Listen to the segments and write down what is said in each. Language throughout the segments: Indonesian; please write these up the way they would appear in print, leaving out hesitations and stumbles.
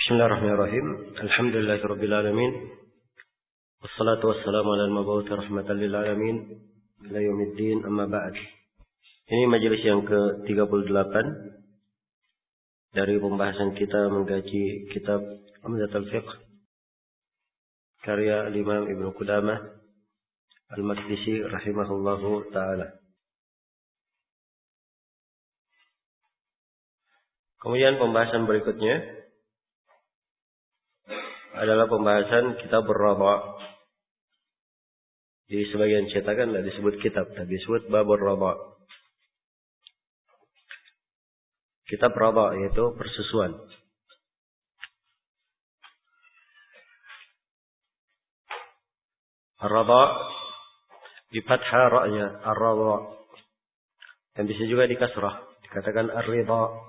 Bismillahirrahmanirrahim. Alhamdulillahirabbil alamin. Wassalatu wassalamu ala al-mab'uts rahmatan lil alamin. Ila yaumiddin, amma ba'd. Ini majelis yang ke-38 dari pembahasan kita mengkaji kitab Umdatul Fiqh karya Imam Ibnu Qudamah Al-Maqdisi rahimahullahu taala. Kemudian pembahasan berikutnya adalah pembahasan kitab Ar-Radha. Di sebagian cetakan tidak disebut kitab, tapi disebut bab Ar-Radha. Kitab Radha yaitu persusuan. Ar-Radha di fathah ra-nya, Ar-Radha. Dan bisa juga di kasrah, dikatakan Ar-Ridha.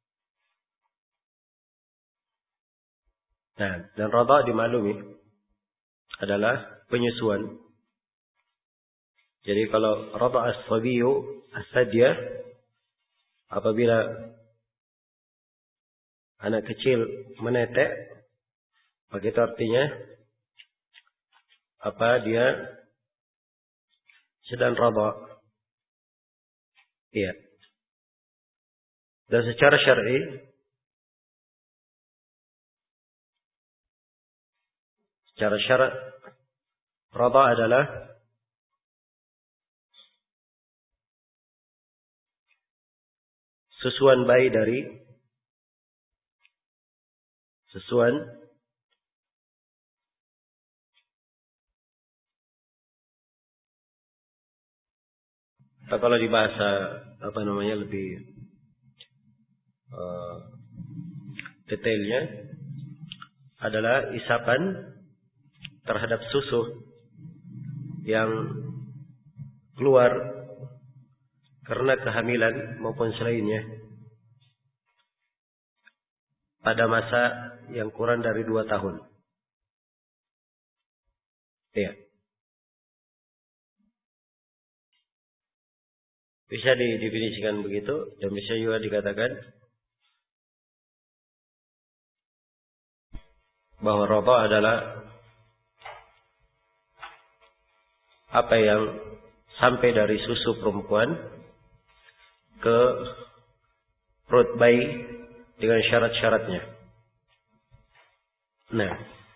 Nah, dan radha dimaklumi adalah penyusuan. Jadi kalau radha as-sabiyu as-sadya, apabila anak kecil menetek, maka itu artinya dia sedang radha. Iya. Dan secara syar'i, secara syarat radha adalah susuan bayi dari atau kalau di bahasa lebih detailnya adalah isapan terhadap susu yang keluar karena kehamilan maupun selainnya pada masa yang kurang dari 2 tahun. Ya. Bisa didefinisikan begitu dan bisa juga dikatakan bahwa radha adalah apa yang sampai dari susu perempuan ke perut bayi dengan syarat-syaratnya. Nah,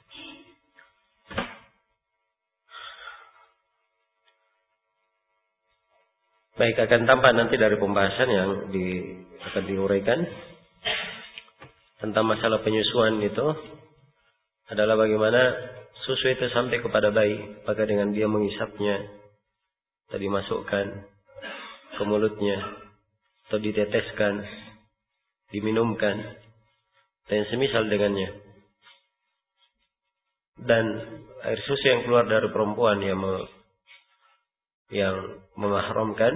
baik, akan tampak nanti dari pembahasan yang akan diuraikan tentang masalah penyusuan itu adalah bagaimana susu itu sampai kepada bayi, maka dengan dia mengisapnya atau dimasukkan ke mulutnya atau diteteskan, diminumkan dan semisal dengannya. Dan air susu yang keluar dari perempuan yang memahramkan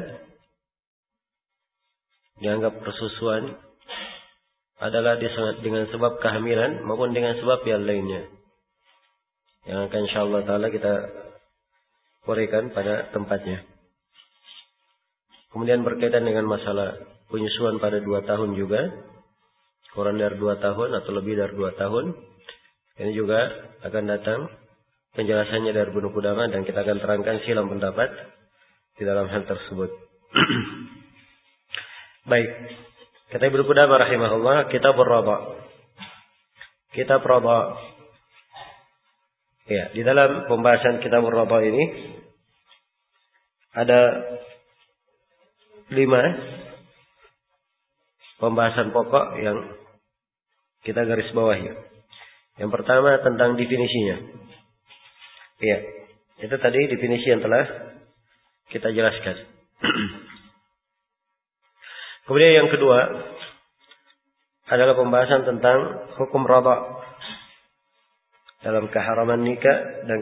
dianggap persusuan adalah dengan sebab kehamilan maupun dengan sebab yang lainnya, yang akan insyaallah ta'ala kita uraikan pada tempatnya. Kemudian berkaitan dengan masalah penyusuan pada 2 tahun juga, kurang dari 2 tahun atau lebih dari 2 tahun, ini juga akan datang penjelasannya dari Ibnu Qudamah dan kita akan terangkan silang pendapat di dalam hal tersebut. Baik, kata Ibnu Qudamah rahimahullah, kitab Ar-Radha. Kitab Radha. Ya, di dalam pembahasan kitab Ar-Radha ini ada 5 pembahasan pokok yang kita garis bawahi. Yang pertama tentang definisinya. Ya, itu tadi definisi yang telah kita jelaskan. Kemudian yang kedua adalah pembahasan tentang hukum radha dalam keharaman nikah dan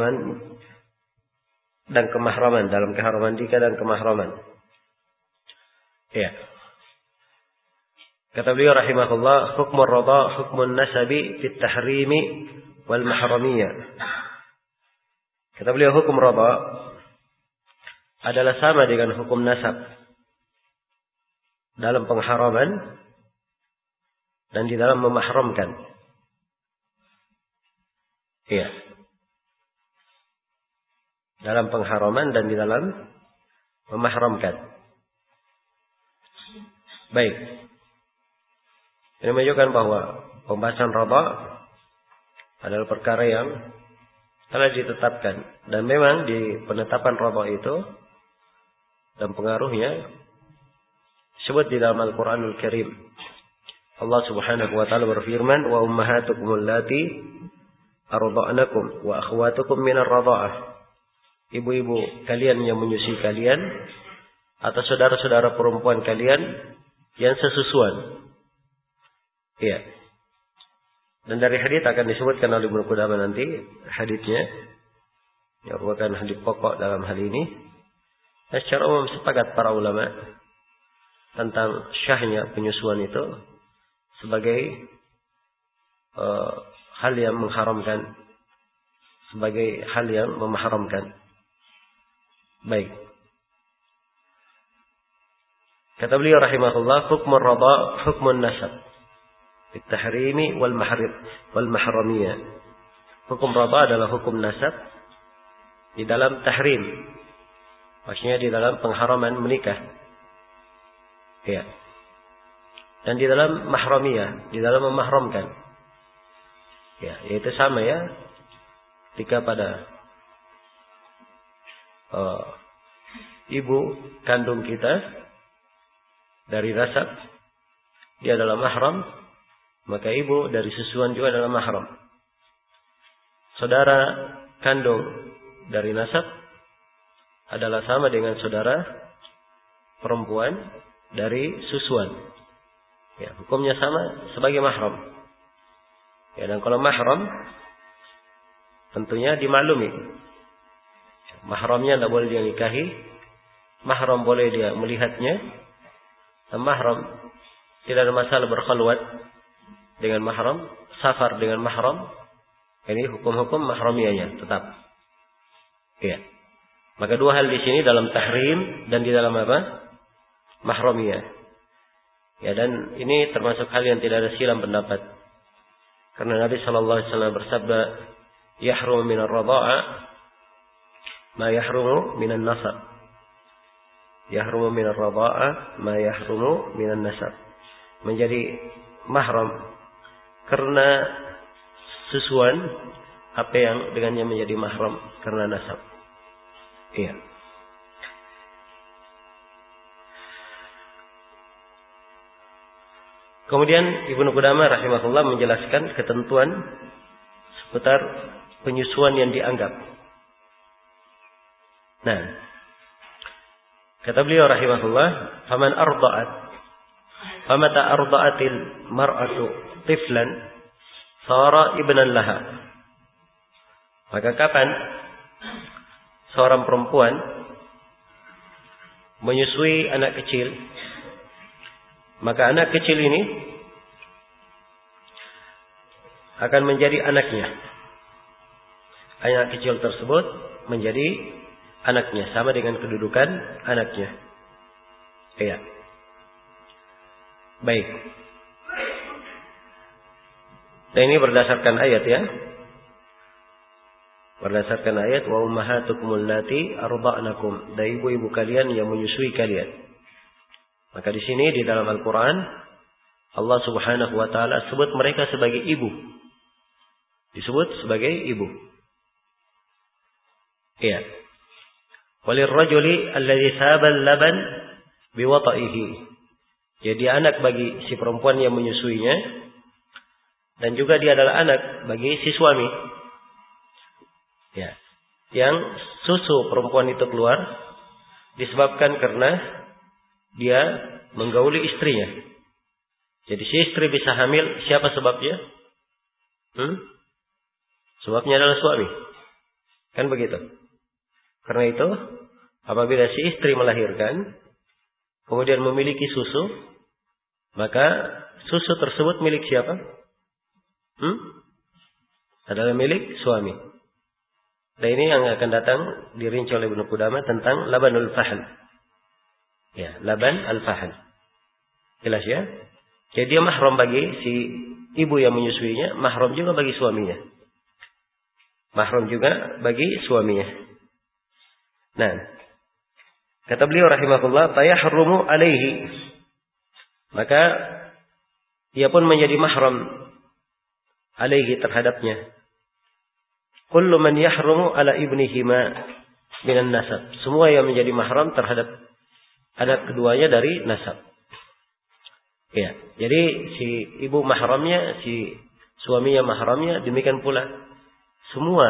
kemahraman, dalam keharaman nikah dan kemahraman. Ya. Kata beliau rahimahullah, hukmur radha hukmun nasabi fit tahrimi wal mahramiyah. Kata beliau, hukum radha adalah sama dengan hukum nasab dalam pengharaman dan di dalam memahramkan. Iya. Dalam pengharaman dan di dalam memahramkan. Baik. Ini menunjukkan bahwa pembahasan radha adalah perkara yang telah ditetapkan. Dan memang di penetapan radha itu dan pengaruhnya disebut di dalam Al-Quranul Karim. Allah Subhanahu wa taala berfirman, "Wa ummahatukum allati arda'nakum wa akhwatukum minar radha'ah." Ibu-ibu kalian yang menyusui kalian atau saudara-saudara perempuan kalian yang sesusuan. Iya. Dan dari hadits akan disebutkan oleh Ibnu Qudamah nanti haditsnya yang merupakan hadits pokok dalam hal ini. Dan secara umum sepakat para ulama tentang syahnya penyusuan itu sebagai hal yang mengharamkan, sebagai hal yang memaharamkan. Baik. Kata beliau rahimahullah, hukmun radha hukmun nasab bitahrimi wal mahramiyah. Hukum radha adalah hukum nasab di dalam tahrim. Maksudnya di dalam pengharaman menikah. Ya. Dan di dalam mahramiyah, di dalam memahramkan. Ya, yaitu sama ya. Ketika pada ibu kandung kita dari nasab dia adalah mahram, maka ibu dari susuan juga adalah mahram. Saudara kandung dari nasab adalah sama dengan saudara perempuan dari susuan. Ya, hukumnya sama sebagai mahram. Ya, dan kalau mahram tentunya dimaklumi. Mahramnya tidak boleh dia nikahi, mahram boleh dia melihatnya, dan mahram tidak ada masalah berkhalwat dengan mahram, safar dengan mahram. Ini hukum-hukum mahramiyahnya tetap. Ya. Maka dua hal di sini dalam tahrim dan di dalam apa? Mahramiyah. Ya, dan ini termasuk hal yang tidak ada silam pendapat. Karena Nabi sallallahu alaihi wasallam bersabda, "Yahrum minar radha'a ma yahrumu minan nasab." Yahrumu minar radha'a ma yahrumu minan nasab. Menjadi mahram karena susuan apa yang dengannya menjadi mahram karena nasab. Iya. Kemudian Ibnu Qudamah rahimahullah menjelaskan ketentuan seputar penyusuan yang dianggap. Nah, kata beliau rahimahullah, "Faman arda'at, famata arda'atil mar'atu tiflan, sara ibnan laha." Maka kapan seorang perempuan menyusui anak kecil, maka anak kecil ini akan menjadi anaknya. Anak kecil tersebut menjadi anaknya, sama dengan kedudukan anaknya. Iya. Baik. Dan ini berdasarkan ayat ya. Berdasarkan ayat, "Wa ummahatukumul lati arda'nakum." Dan ibu-ibu kalian yang menyusui kalian. Maka di sini di dalam Al-Quran Allah Subhanahu wa taala sebut mereka sebagai ibu. Disebut sebagai ibu. Iya. Walirrajuli alladhi sabal laban biwata'ihi. Jadi anak bagi si perempuan yang menyusuinya, dan juga dia adalah anak bagi si suami. Ya. Yang susu perempuan itu keluar disebabkan karena dia menggauli istrinya. Jadi si istri bisa hamil, siapa sebabnya? Sebabnya adalah suami. Kan begitu. Karena itu, apabila si istri melahirkan, kemudian memiliki susu, maka susu tersebut milik siapa? Adalah milik suami. Dan ini yang akan datang dirinci oleh Ibnu Qudamah tentang labanul fahl. Ya, laban al-fahl. Jelas ya? Jadi dia mahram bagi si ibu yang menyusuinya, mahram juga bagi suaminya. mahram juga bagi suaminya. Nah, kata beliau rahimahullah, fayahrumu alaihi, maka ia pun menjadi mahram alaihi terhadapnya. Kullu man yahrumu ala ibnihima minan nasab, semua yang menjadi mahram terhadap anak keduanya dari nasab. Ya, jadi si ibu mahramnya, si suaminya mahramnya, demikian pula semua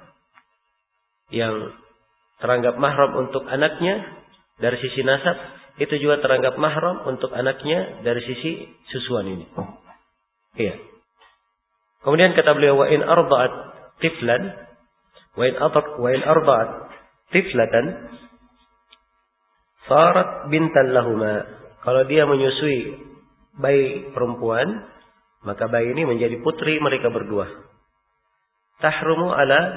yang teranggap mahram untuk anaknya dari sisi nasab, itu juga teranggap mahram untuk anaknya dari sisi susuan ini. Iya. Kemudian kata beliau, wa in arda'at tiflan, wa in arda'at tiflatan sarat bintan lahuma. Kalau dia menyusui bayi perempuan, maka bayi ini menjadi putri mereka berdua. Tahrumu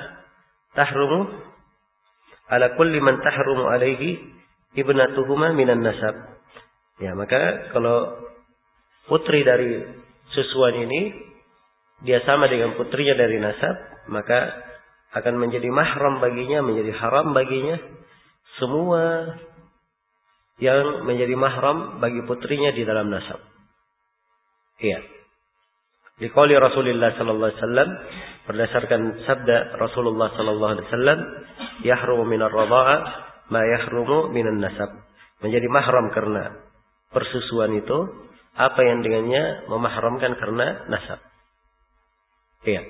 ala kulli man tahrumu alaihi ibnatuhuma minan nasab. Ya, maka kalau putri dari susuan ini dia sama dengan putrinya dari nasab, maka akan menjadi mahram baginya, menjadi haram baginya semua yang menjadi mahram bagi putrinya di dalam nasab. Iya. Liqauli Rasulullah sallallahu alaihi wasallam, berdasarkan sabda Rasulullah sallallahu alaihi wasallam, yahrumu minar radha'a ma yahrumu minan nasab. Menjadi mahram karena persusuan itu apa yang dengannya memahramkan karena nasab. Iya.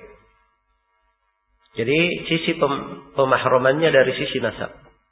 Jadi sisi pemahramannya dari sisi nasab.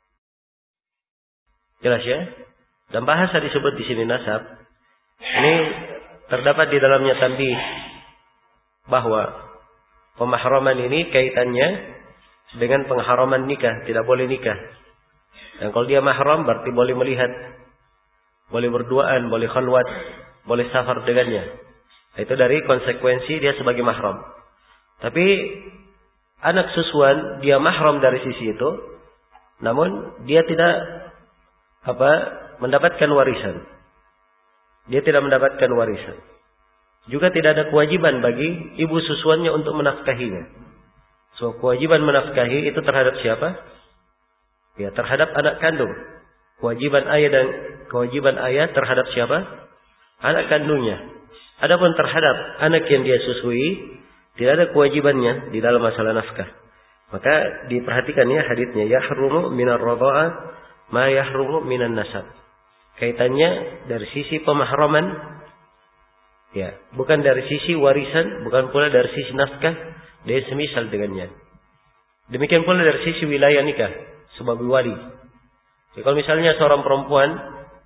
Jelas ya? Dan bahasa disebut di sini nasab. Ini terdapat di dalamnya tanbih bahwa pemahraman ini kaitannya dengan pengharaman nikah, tidak boleh nikah. Dan kalau dia mahram berarti boleh melihat, boleh berduaan, boleh khalwat, boleh safar dengannya. Itu dari konsekuensi dia sebagai mahram. Tapi anak susuan dia mahram dari sisi itu, namun dia tidak mendapatkan warisan. Dia tidak mendapatkan warisan. Juga tidak ada kewajiban bagi ibu susuannya untuk menafkahinya. So, kewajiban menafkahi itu terhadap siapa? Ya, terhadap anak kandung. Kewajiban ayah terhadap siapa? Anak kandungnya. Adapun terhadap anak yang dia susui, tidak ada kewajibannya di dalam masalah nafkah. Maka diperhatikan ya haditsnya, yahrumu minar radha'a ma yahrumu minan nasab. Kaitannya dari sisi pemahraman, ya, bukan dari sisi warisan, bukan pula dari sisi nafkah, dan semisal dengannya. Demikian pula dari sisi wilayah nikah sebagai wali. Jadi, kalau misalnya seorang perempuan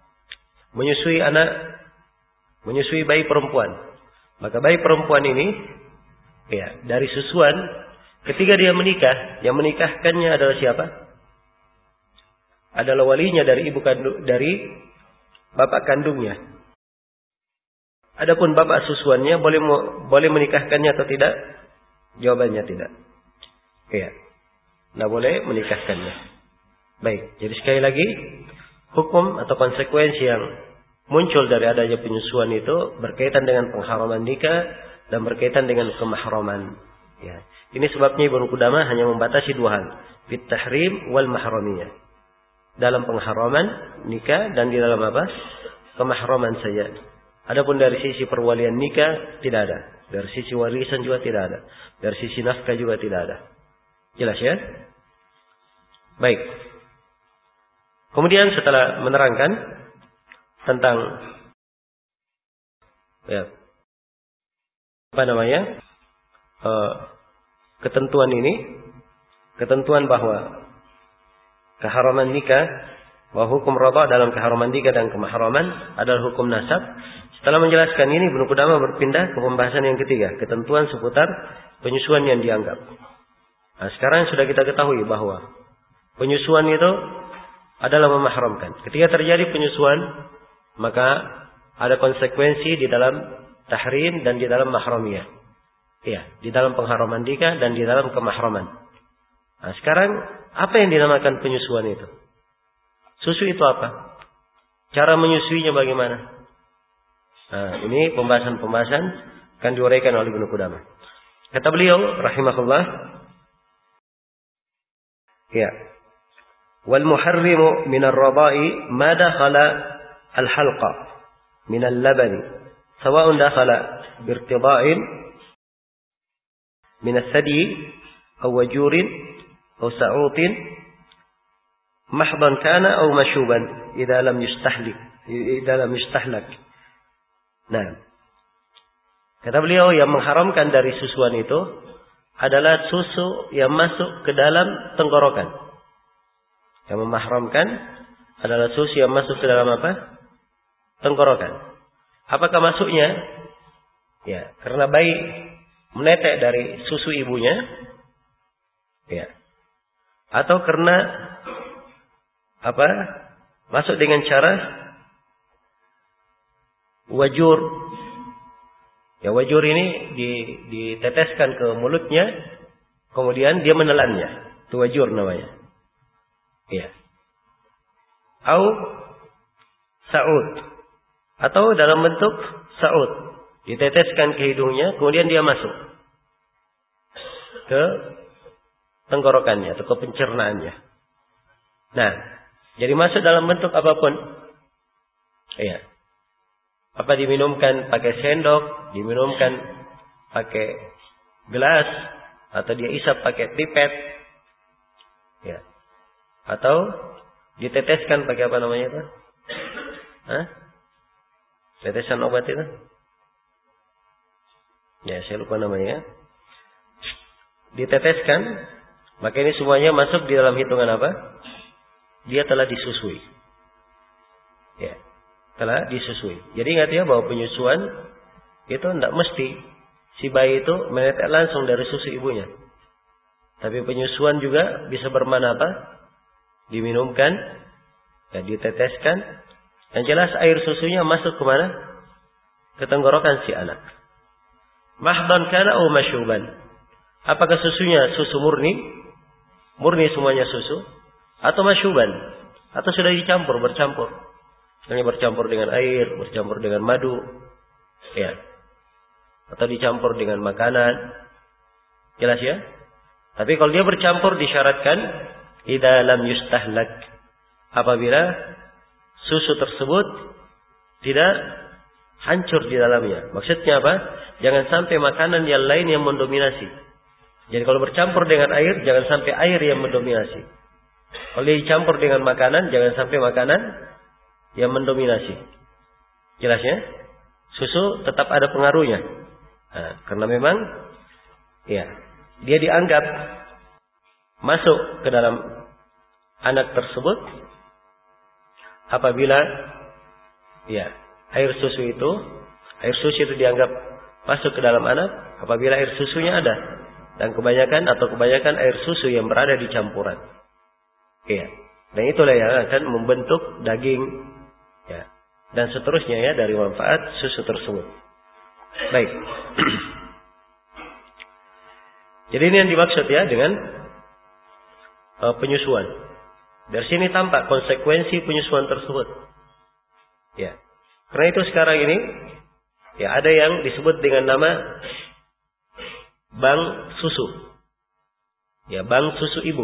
menyusui bayi perempuan, maka bayi perempuan ini, ya, dari susuan, ketika dia menikah, yang menikahkannya adalah siapa? Adalah walinya dari dari bapak kandungnya. Adapun bapak susuannya boleh menikahkannya atau tidak? Jawabannya tidak. Iya. Tidak boleh menikahkannya. Baik. Jadi sekali lagi, hukum atau konsekuensi yang muncul dari adanya penyusuan itu berkaitan dengan pengharaman nikah dan berkaitan dengan kemahraman. Ya. Ini sebabnya Ibnu Qudamah hanya membatasi dua hal, fit tahrim wal mahramiyah. Dalam pengharaman nikah dan di dalam kemahraman saja. Adapun dari sisi perwalian nikah tidak ada, dari sisi warisan juga tidak ada, dari sisi nafkah juga tidak ada. Jelas ya? Baik. Kemudian setelah menerangkan tentang ketentuan ini, ketentuan bahwa keharaman nikah, bahwa hukum radha dalam keharaman nikah dan kemahraman adalah hukum nasab. Setelah menjelaskan ini, Ibnu Qudamah berpindah ke pembahasan yang ketiga, ketentuan seputar penyusuan yang dianggap. Nah, sekarang sudah kita ketahui bahwa penyusuan itu adalah memahramkan. Ketika terjadi penyusuan, maka ada konsekuensi di dalam tahrim dan di dalam mahramiyah. Iya, di dalam pengharaman nikah dan di dalam kemahraman. Nah, sekarang apa yang dinamakan penyusuan itu? Susu itu apa? Cara menyusuinya bagaimana? Nah, ini pembahasan-pembahasan akan diuraikan oleh Ibnu Qudamah. Kata beliau rahimahullah, Ya. Wal muharrimu min ar-radha'i ma dakhala al-halqa min al-labani sawa'un dakhala birtida'in min as-sadi aw wajurin aw sa'utin mahdan kana aw mashuban idza lam yustahlak. Nah, kata beliau yang mengharamkan dari susuan itu adalah susu yang masuk ke dalam tenggorokan. Yang memahramkan adalah susu yang masuk ke dalam apa? Tenggorokan. Apakah masuknya? Ya, karena bayi menetek dari susu ibunya. Ya. Atau karena apa? Masuk dengan cara wajur. Ya, wajur ini diteteskan ke mulutnya, kemudian dia menelannya. Itu wajur namanya. Ya. Au sa'ud. Atau dalam bentuk sa'ud. Diteteskan ke hidungnya, kemudian dia masuk ke tenggorokannya atau ke pencernaannya. Nah, jadi masuk dalam bentuk apapun. Ya. Apa diminumkan pakai sendok, diminumkan pakai gelas, atau dia isap pakai pipet. Ya. Atau diteteskan pakai apa namanya itu? Hah? Tetesan obat itu? Ya, saya lupa namanya. Diteteskan, maka ini semuanya masuk di dalam hitungan apa? Dia telah disusui. Ya, telah disusui. Jadi ingat ya bahwa penyusuan itu tidak mesti si bayi itu menetek langsung dari susu ibunya. Tapi penyusuan juga bisa bermakna apa? Diminumkan, ya, diteteskan, dan jelas air susunya masuk ke mana? Ke tenggorokan si anak. Mahdan kana atau masyuban. Apakah susunya susu murni? Murni semuanya susu? Atau masyuban? Atau sudah bercampur? Misalnya bercampur dengan air, bercampur dengan madu, ya. Atau dicampur dengan makanan. Jelas ya? Tapi kalau dia bercampur disyaratkan idza lam yustahlak. Apabila susu tersebut tidak hancur di dalamnya. Maksudnya apa? Jangan sampai makanan yang lain yang mendominasi. Jadi kalau bercampur dengan air, jangan sampai air yang mendominasi. Kalau dicampur dengan makanan, jangan sampai makanan yang mendominasi. Jelasnya? Susu tetap ada pengaruhnya. Nah, karena memang ya, dia dianggap masuk ke dalam anak tersebut apabila ya, air susu itu dianggap masuk ke dalam anak apabila air susunya ada, dan kebanyakan air susu yang berada di campuran. Ya. Dan itulah yang akan membentuk daging, ya, dan seterusnya ya dari manfaat susu tersebut. Baik. Jadi ini yang dimaksud ya dengan penyusuan. Dari sini tampak konsekuensi penyusuan tersebut. Ya. Karena itu sekarang ini ya ada yang disebut dengan nama bank susu. Ya, bank susu ibu.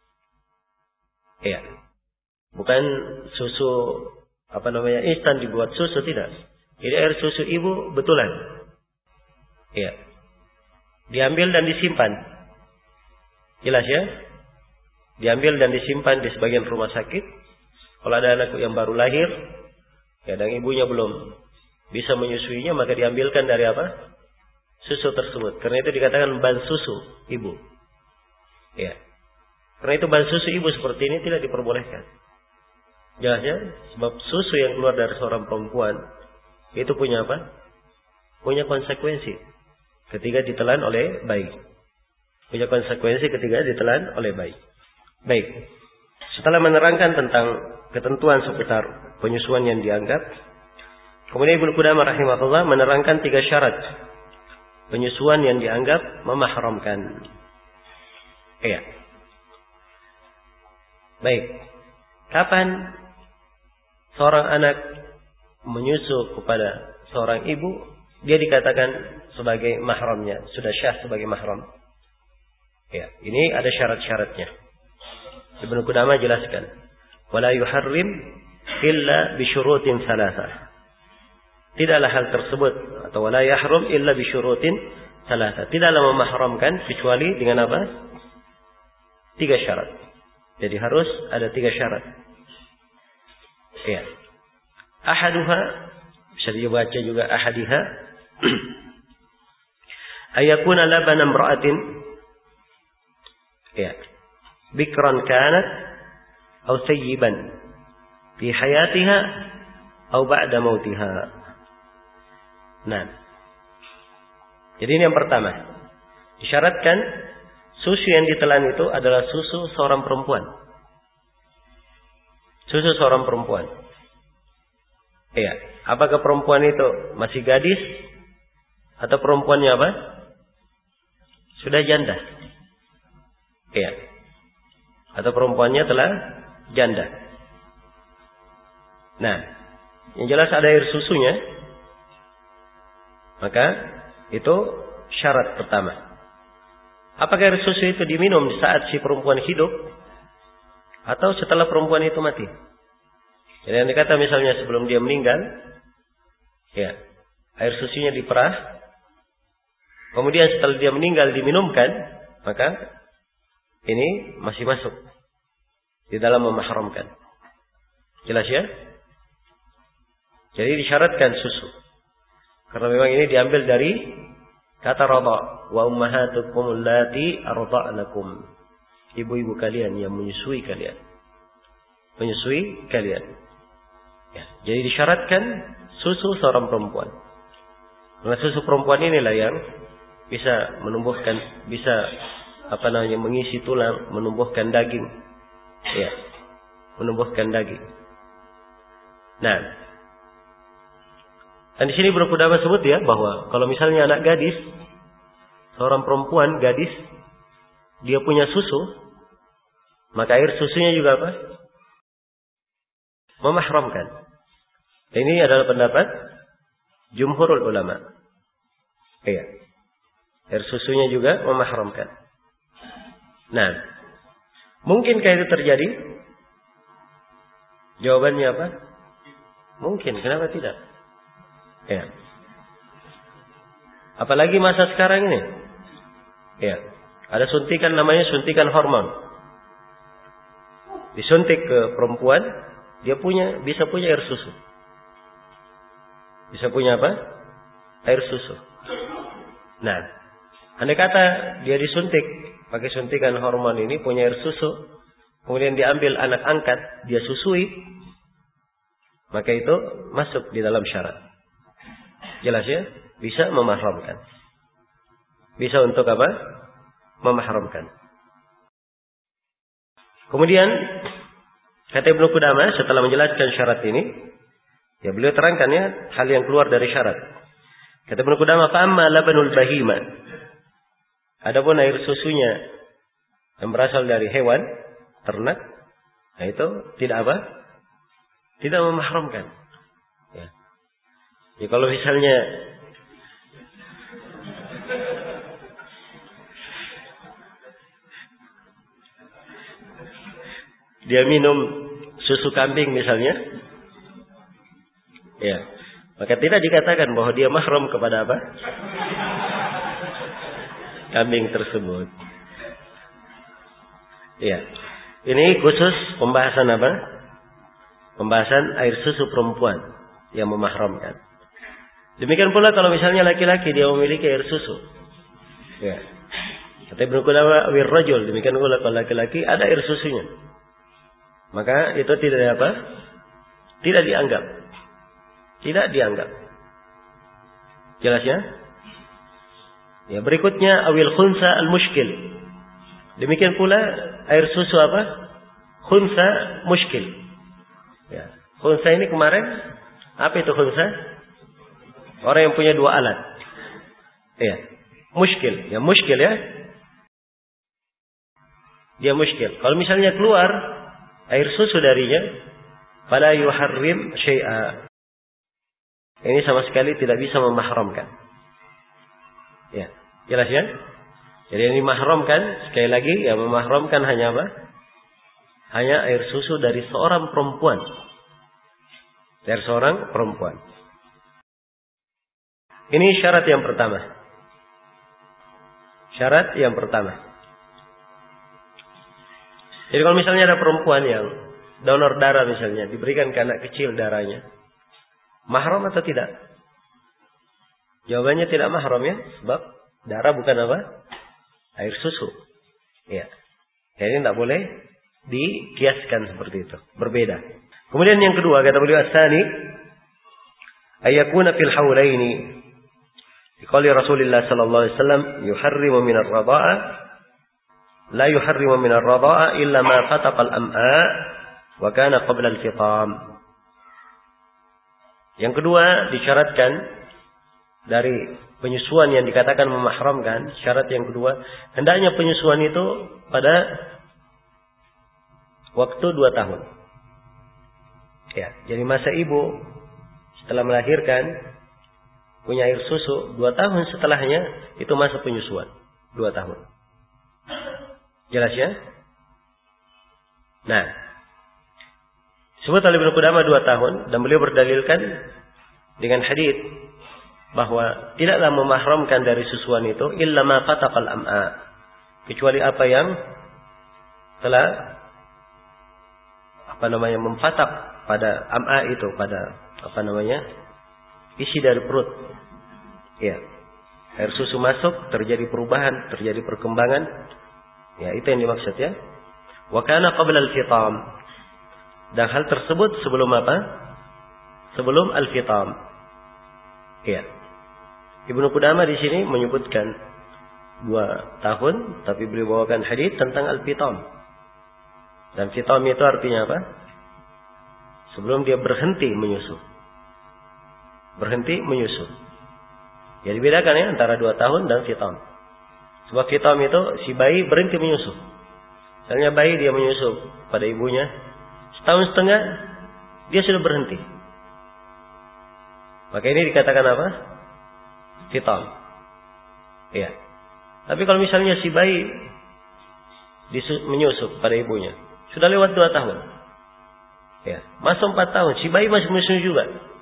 Ya. Bukan susu instan dibuat susu, tidak. Jadi air susu ibu betulan. Ya. Diambil dan disimpan. Jelas ya? Diambil dan disimpan di sebagian rumah sakit. Kalau ada anak yang baru lahir, ya, dan ibunya belum bisa menyusuinya, maka diambilkan dari apa? Susu tersebut. Karena itu dikatakan ban susu ibu. Ya. Karena itu ban susu ibu seperti ini tidak diperbolehkan. Jelas ya? Sebab susu yang keluar dari seorang perempuan itu punya apa? Punya konsekuensi ketika ditelan oleh bayi. Punya konsekuensi ketika ditelan oleh bayi. Baik. Setelah menerangkan tentang ketentuan seputar penyusuan yang dianggap, kemudian Ibnu Qudamah rahimahullah menerangkan 3 syarat penyusuan yang dianggap memahramkan. Iya. Baik. Kapan seorang anak menyusu kepada seorang ibu, dia dikatakan sebagai mahramnya, sudah syah sebagai mahram. Ya, ini ada syarat-syaratnya. Ibnu Qudamah jelaskan, wala yuharrim illa bi syurutin salasah. Tidaklah hal tersebut atau wala yahrum illa bi syurutin salasah. Tidaklah memahramkan kecuali dengan apa? 3 syarat. Jadi harus ada 3 syarat. Ya. Ahaduha, bisa dibaca juga ahadiha, ayakuna labana imra'atin, ya, bikran kanat atau sayyiban fi hayatiha atau ba'da mautiha. Nah, jadi ini yang pertama, disyaratkan susu yang ditelan itu adalah susu seorang perempuan. Susu seorang perempuan. Iya. Apakah perempuan itu masih gadis atau perempuannya apa? Sudah janda. Iya. Atau perempuannya telah janda. Nah, yang jelas ada air susunya. Maka itu syarat pertama. Apakah air susu itu diminum di saat si perempuan hidup atau setelah perempuan itu mati? Jadi yang dikata misalnya sebelum dia meninggal, ya, air susunya diperah, kemudian setelah dia meninggal diminumkan, maka ini masih masuk di dalam memahramkan. Jelas ya? Jadi disyaratkan susu. Karena memang ini diambil dari kata radha, wa ummahatukum allati arda'nakum. Ibu-ibu kalian yang menyusui kalian. Menyusui kalian. Ya, jadi disyaratkan susu seorang perempuan. Karena susu perempuan inilah yang bisa menumbuhkan, bisa mengisi tulang, menumbuhkan daging. Ya, menumbuhkan daging. Nah, dan di sini Ibnu Qudamah sebut ya bahwa kalau misalnya anak gadis, seorang perempuan gadis, dia punya susu, maka air susunya juga apa? Memahramkan. Ini adalah pendapat jumhurul ulama. Iya. Air susunya juga memahramkan. Nah, mungkinkah itu terjadi? Jawabannya apa? Mungkin. Kenapa tidak? Ya. Apalagi masa sekarang ini. Ya. Ada suntikan namanya suntikan hormon. Disuntik ke perempuan, dia bisa punya air susu. Bisa punya apa? Air susu. Nah, andai kata dia disuntik pakai suntikan hormon ini, punya air susu, kemudian diambil anak angkat, dia susui, maka itu masuk di dalam syarat. Jelas ya? Bisa memahramkan. Bisa untuk apa? Memahramkan. Kemudian kata Ibnu Qudamah setelah menjelaskan syarat ini, ya beliau terangkan ya hal yang keluar dari syarat. Kata Ibnu Qudamah, "Fa'amma labanul bahima." Adapun air susunya yang berasal dari hewan ternak, nah itu tidak apa? Tidak memahramkan. Ya. Ya kalau misalnya dia minum susu kambing misalnya, ya, maka tidak dikatakan bahwa dia mahram kepada apa? Kambing tersebut. Ya, ini khusus pembahasan apa? Pembahasan air susu perempuan yang memahramkan. Demikian pula kalau misalnya laki-laki dia memiliki air susu, ya, kata Ibnu Qudamah wir rajul, demikian pula kalau laki-laki ada air susunya, maka itu tidak apa? Tidak dianggap. Tidak dianggap. Jelas ya? Ya, berikutnya awil khunsa al-mushkil. Demikian pula air susu apa? Khunsa mushkil. Ya. Khunsa ini kemarin apa itu khunsa? Orang yang punya 2 alat. Ya. Mushkil. Ya, mushkil ya. Dia mushkil. Kalau misalnya keluar air susu darinya, fala yuharrim syai'a. Ini sama sekali tidak bisa memahramkan. Ya, jelas ya? Jadi ini mahramkan sekali lagi, ya memahramkan hanya apa? hanya air susu dari seorang perempuan. Dari seorang perempuan. Ini syarat yang pertama. Syarat yang pertama. Jadi kalau misalnya ada perempuan yang donor darah misalnya, diberikan ke anak kecil darahnya, mahram atau tidak? Jawabannya tidak mahram ya, sebab darah bukan apa? Air susu. Ya. Jadi tidak boleh dikiaskan seperti itu. Berbeda. Kemudian yang kedua kata beliau as-sani ayakuna fil haulaini qali Rasulullah sallallahu alaihi wasallam yuharrimu min ar-radha'a la yuharrimu min ar-radha'a illa ma fataqa al-am'a wa kana qabla al-fitam. Yang kedua disyaratkan dari penyusuan yang dikatakan memahramkan, syarat yang kedua hendaknya penyusuan itu pada waktu 2 tahun. Ya, jadi masa ibu setelah melahirkan punya air susu 2 tahun setelahnya itu masa penyusuan 2 tahun. Jelas ya? Nah, disebut oleh Ibnu Qudamah 2 tahun dan beliau berdalilkan dengan hadits bahwa tidaklah memahramkan dari susuan itu illa ma fataqal am'a, kecuali apa yang telah memfatak pada am'a itu, pada isi dari perut. Ya. Air susu masuk, terjadi perubahan, terjadi perkembangan. Ya, itu yang dimaksud ya. Wa kana qabla al-fitam. Dan hal tersebut sebelum apa? Sebelum al-fitam. Ya. Ibnu Qudamah di sini menyebutkan 2 tahun, tapi beliau bawakan hadis tentang al-fitam. Dan fitam itu artinya apa? Sebelum dia berhenti menyusu. Berhenti menyusu. Jadi bedakan ya antara 2 tahun dan fitam. Sebab fitam itu si bayi berhenti menyusu. Misalnya bayi dia menyusu pada ibunya 1,5 tahun dia sudah berhenti. Maka ini dikatakan apa? Fitam. Iya. Tapi kalau misalnya si bayi menyusu pada ibunya sudah lewat 2 tahun. Ya, masuk 4 tahun, si bayi masih menyusu juga.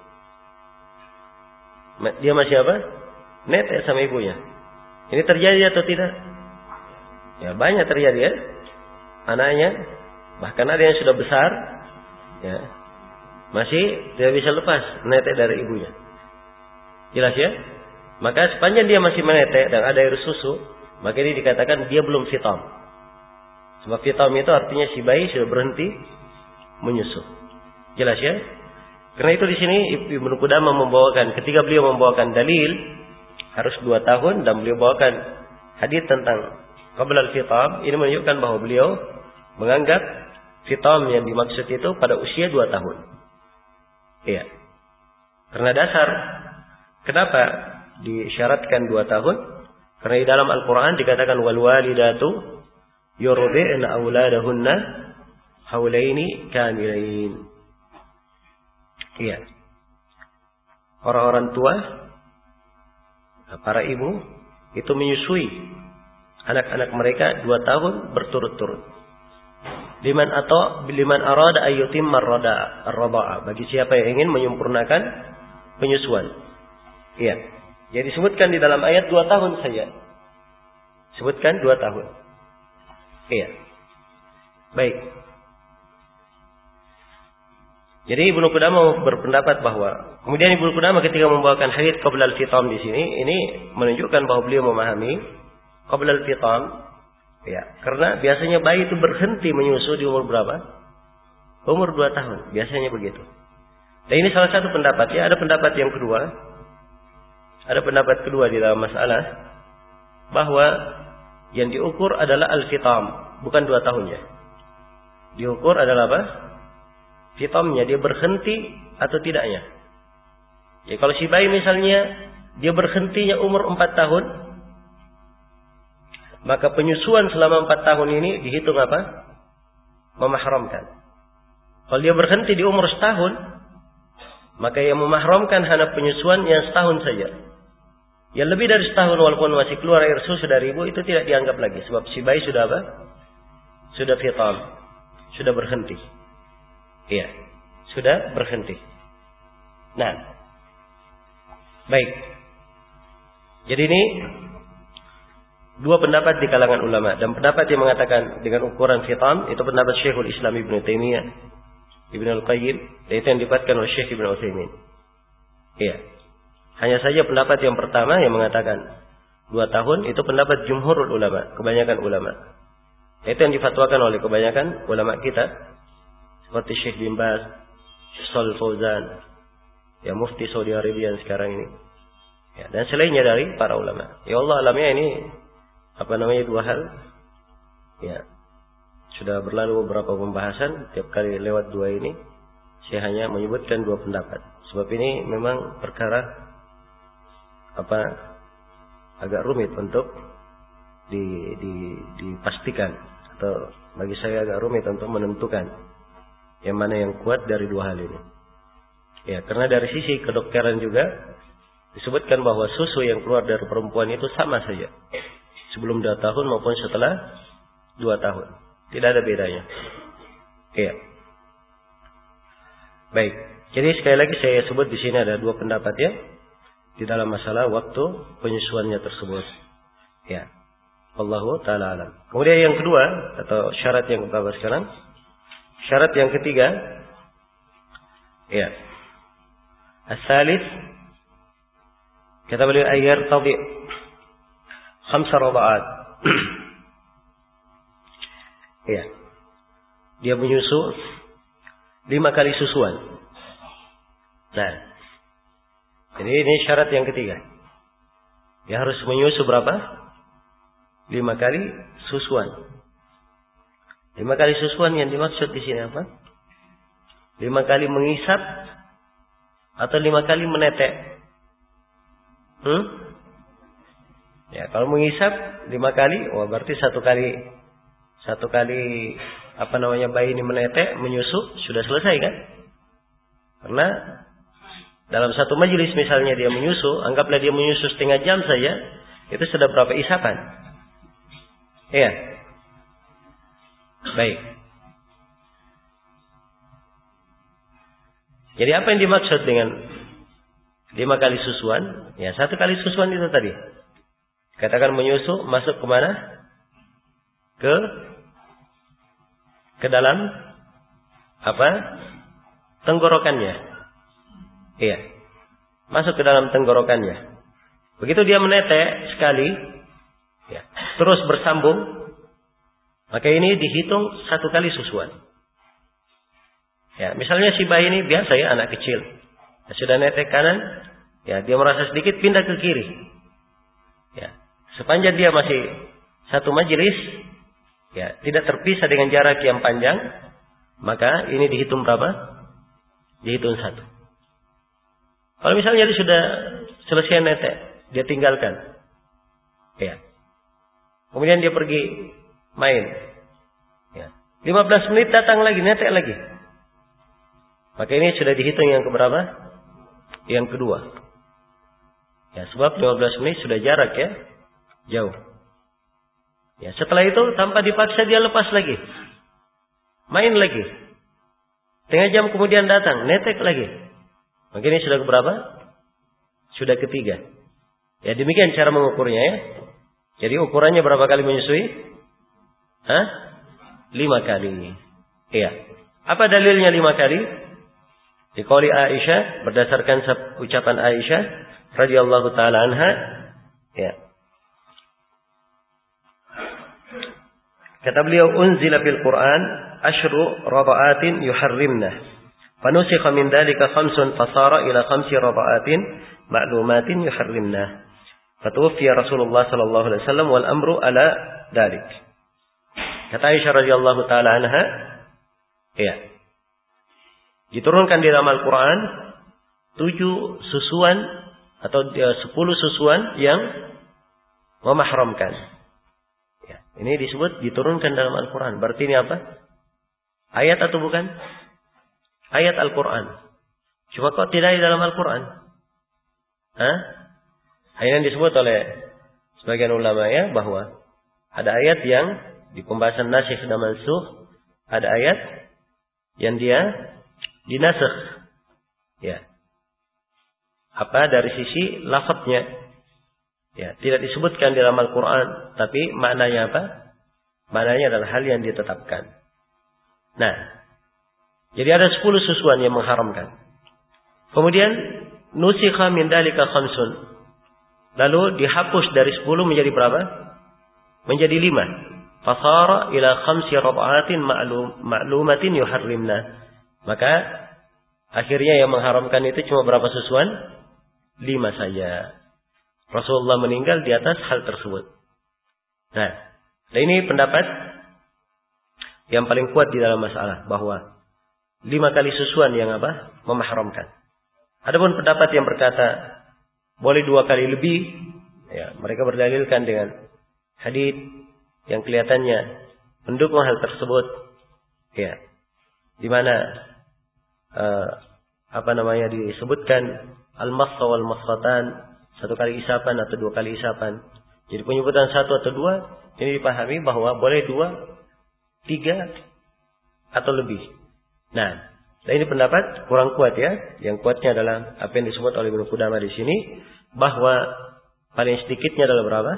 Dia masih apa? Netek sama ibunya. Ini terjadi atau tidak? Ya, banyak terjadi ya. Anaknya, bahkan ada yang sudah besar, ya, masih tidak bisa lepas netek dari ibunya. Jelas ya? Maka sepanjang dia masih menetek dan ada air susu, maka ini dikatakan dia belum fitam. Sebab fitam itu artinya si bayi sudah berhenti menyusu. Jelas ya? Karena itu di sini Ibnu Qudamah membawakan, ketika beliau membawakan dalil harus 2 tahun dan beliau bawakan hadis tentang qabla al-fitam, ini menunjukkan bahwa beliau menganggap fitam yang dimaksud itu pada usia 2 tahun. Iya. Karena dasar kenapa disyaratkan 2 tahun? Karena di dalam Al-Qur'an dikatakan wal walidatu yurdi'na auladahunna haulaini kamilain. Iya. Orang-orang tua, para ibu itu menyusui anak-anak mereka 2 tahun berturut-turut. Liman arada ayyutimma ar-radha'a, bagi siapa yang ingin menyempurnakan penyusuan. Iya. Jadi sebutkan di dalam ayat 2 tahun saja. Sebutkan 2 tahun. Iya. Baik. Jadi Ibnu Qudamah berpendapat bahwa kemudian Ibnu Qudamah ketika membawakan hadits qabla al-fitam di sini, ini menunjukkan bahwa beliau memahami qabla al-fitam, ya, karena biasanya bayi itu berhenti menyusu di umur berapa? Umur 2 tahun, biasanya begitu. Dan ini salah satu pendapat ya, ada pendapat yang kedua. Ada pendapat kedua di dalam masalah bahwa yang diukur adalah al-fitam, bukan 2 tahunnya. Diukur adalah apa? Fitamnya, dia berhenti atau tidaknya. Ya, kalau si bayi misalnya dia berhentinya umur 4 tahun, maka penyusuan selama 4 tahun ini dihitung apa? Memahramkan. Kalau dia berhenti di umur 1 tahun, maka yang memahramkan hanya penyusuan yang 1 tahun saja. Yang lebih dari 1 tahun walaupun masih keluar air susu dari ibu itu tidak dianggap lagi, sebab si bayi sudah apa? Sudah fitam. sudah berhenti. Iya, sudah berhenti. Nah, baik. Jadi ini dua pendapat di kalangan ulama, dan pendapat yang mengatakan dengan ukuran khitam itu pendapat Syekhul Islam Ibnu Taimiyah, Ibnu Al-Qayyim, dan itu yang dipatkan oleh Syekh Ibnu Utsaimin. Iya. Hanya saja pendapat yang pertama yang mengatakan 2 tahun itu pendapat jumhurul ulama, kebanyakan ulama. Itu yang difatwakan oleh kebanyakan ulama kita, seperti Syekh bin Baz, Shalih Fauzan, ya Mufti Saudi Arabia sekarang ini. Ya, dan selainnya dari para ulama. Ya Allah alamnya ini dua hal. Ya. Sudah berlalu beberapa pembahasan, tiap kali lewat dua ini saya hanya menyebutkan dua pendapat. Sebab ini memang perkara agak rumit untuk dipastikan, atau bagi saya agak rumit untuk menentukan yang mana yang kuat dari dua hal ini. Ya, karena dari sisi kedokteran juga disebutkan bahwa susu yang keluar dari perempuan itu sama saja sebelum 2 tahun maupun setelah 2 tahun. Tidak ada bedanya. Iya. Baik. Jadi sekali lagi saya sebut di sini ada dua pendapat ya di dalam masalah waktu penyusuannya tersebut. Ya. Wallahu taala alam. Kemudian yang kedua atau syarat yang keberapa sekarang? Syarat yang ketiga. Ya. As-salis kata beliau ayar tabi 5 rada'at. Ya. Dia menyusu 5 kali susuan. Nah. Jadi ini syarat yang ketiga. Dia harus menyusu berapa? 5 kali susuan. 5 kali susuan yang dimaksud di sini apa? 5 kali mengisap atau 5 kali menetek? Ya, kalau mengisap 5 kali, berarti satu kali bayi ini menetek, menyusu, sudah selesai kan? Karena dalam satu majelis misalnya dia menyusu, anggaplah dia menyusu setengah jam saja, itu sudah berapa isapan? Iya. Baik. Jadi apa yang dimaksud dengan 5 kali susuan? Ya, 1 kali susuan itu tadi. Katakan menyusu masuk kemana? Ke dalam tenggorokannya. Iya. Masuk ke dalam tenggorokannya. Begitu dia menetek sekali, ya, terus bersambung, maka ini dihitung 1 kali susuan. Ya, misalnya si bayi ini biasa ya, anak kecil. Ya, sudah netek kanan, ya dia merasa sedikit pindah ke kiri. Ya, sepanjang dia masih satu majelis, ya, tidak terpisah dengan jarak yang panjang, maka ini dihitung berapa? Dihitung 1. Kalau misalnya dia sudah selesai netek, dia tinggalkan. Ya. Kemudian dia pergi main. Ya. 15 menit datang lagi, netek lagi. Maka ini sudah dihitung yang keberapa? Yang kedua. Ya, sebab 15 menit sudah jarak ya. Jauh. Ya, setelah itu tanpa dipaksa dia lepas lagi. Main lagi. Setengah jam kemudian datang, netek lagi. Maka ini sudah keberapa? Sudah ketiga. Ya, demikian cara mengukurnya ya. Jadi ukurannya berapa kali menyusui? 5 kali. Iya. Apa dalilnya 5 kali? Di qauli Aisyah, berdasarkan ucapan Aisyah radhiyallahu taala anha, ya. Kata beliau, unzila fil Qur'an asyru rada'atin yuharrimna. Fanusikha min dhalika 5 fasara ila 5 rada'atin ma'lumatin yuharrimna. Fatuwfiya Rasulullah sallallahu alaihi wasallam wal amru ala dhalik. Kata Aisyah radhiyallahu taala anha, ya. Diturunkan di dalam Al-Quran 7 susuan atau 10 susuan yang memahramkan. Ya, ini disebut diturunkan dalam Al-Quran. Berarti ini apa? Ayat atau bukan? Ayat Al-Quran. Cuma kok tidak di dalam Al-Quran? Ayat yang disebut oleh sebagian ulama ya, bahwa ada ayat yang di pembahasan nasikh dan mansukh Ada ayat yang dia dinasakh. Ya. Apa dari sisi lafadznya? Ya, tidak disebutkan di dalam Al-Quran, tapi maknanya apa? Maknanya adalah hal yang ditetapkan. Nah, jadi ada 10 susuan yang mengharamkan. Kemudian nusikha min dalika khamsun. Lalu dihapus dari 10 menjadi berapa? Menjadi 5. Fasara ila khamsi rab'atin ma'lumatin yuharrimna. Maka akhirnya yang mengharamkan itu cuma berapa susuan? 5 saja. Rasulullah meninggal di atas hal tersebut. Nah, ini pendapat yang paling kuat di dalam masalah, bahwa 5 kali susuan yang apa? Memahramkan. Adapun pendapat yang berkata boleh 2 kali lebih, ya, mereka berdalilkan dengan hadits yang kelihatannya mendukung hal tersebut, ya, di mana disebutkan al-massa wal massatan, 1 kali isapan atau 2 kali isapan. Jadi penyebutan 1 atau 2 ini dipahami bahwa boleh 2, 3 atau lebih. Nah, ini pendapat kurang kuat ya. Yang kuatnya adalah apa yang disebut oleh Ibnu Qudamah di sini, bahwa paling sedikitnya adalah berapa?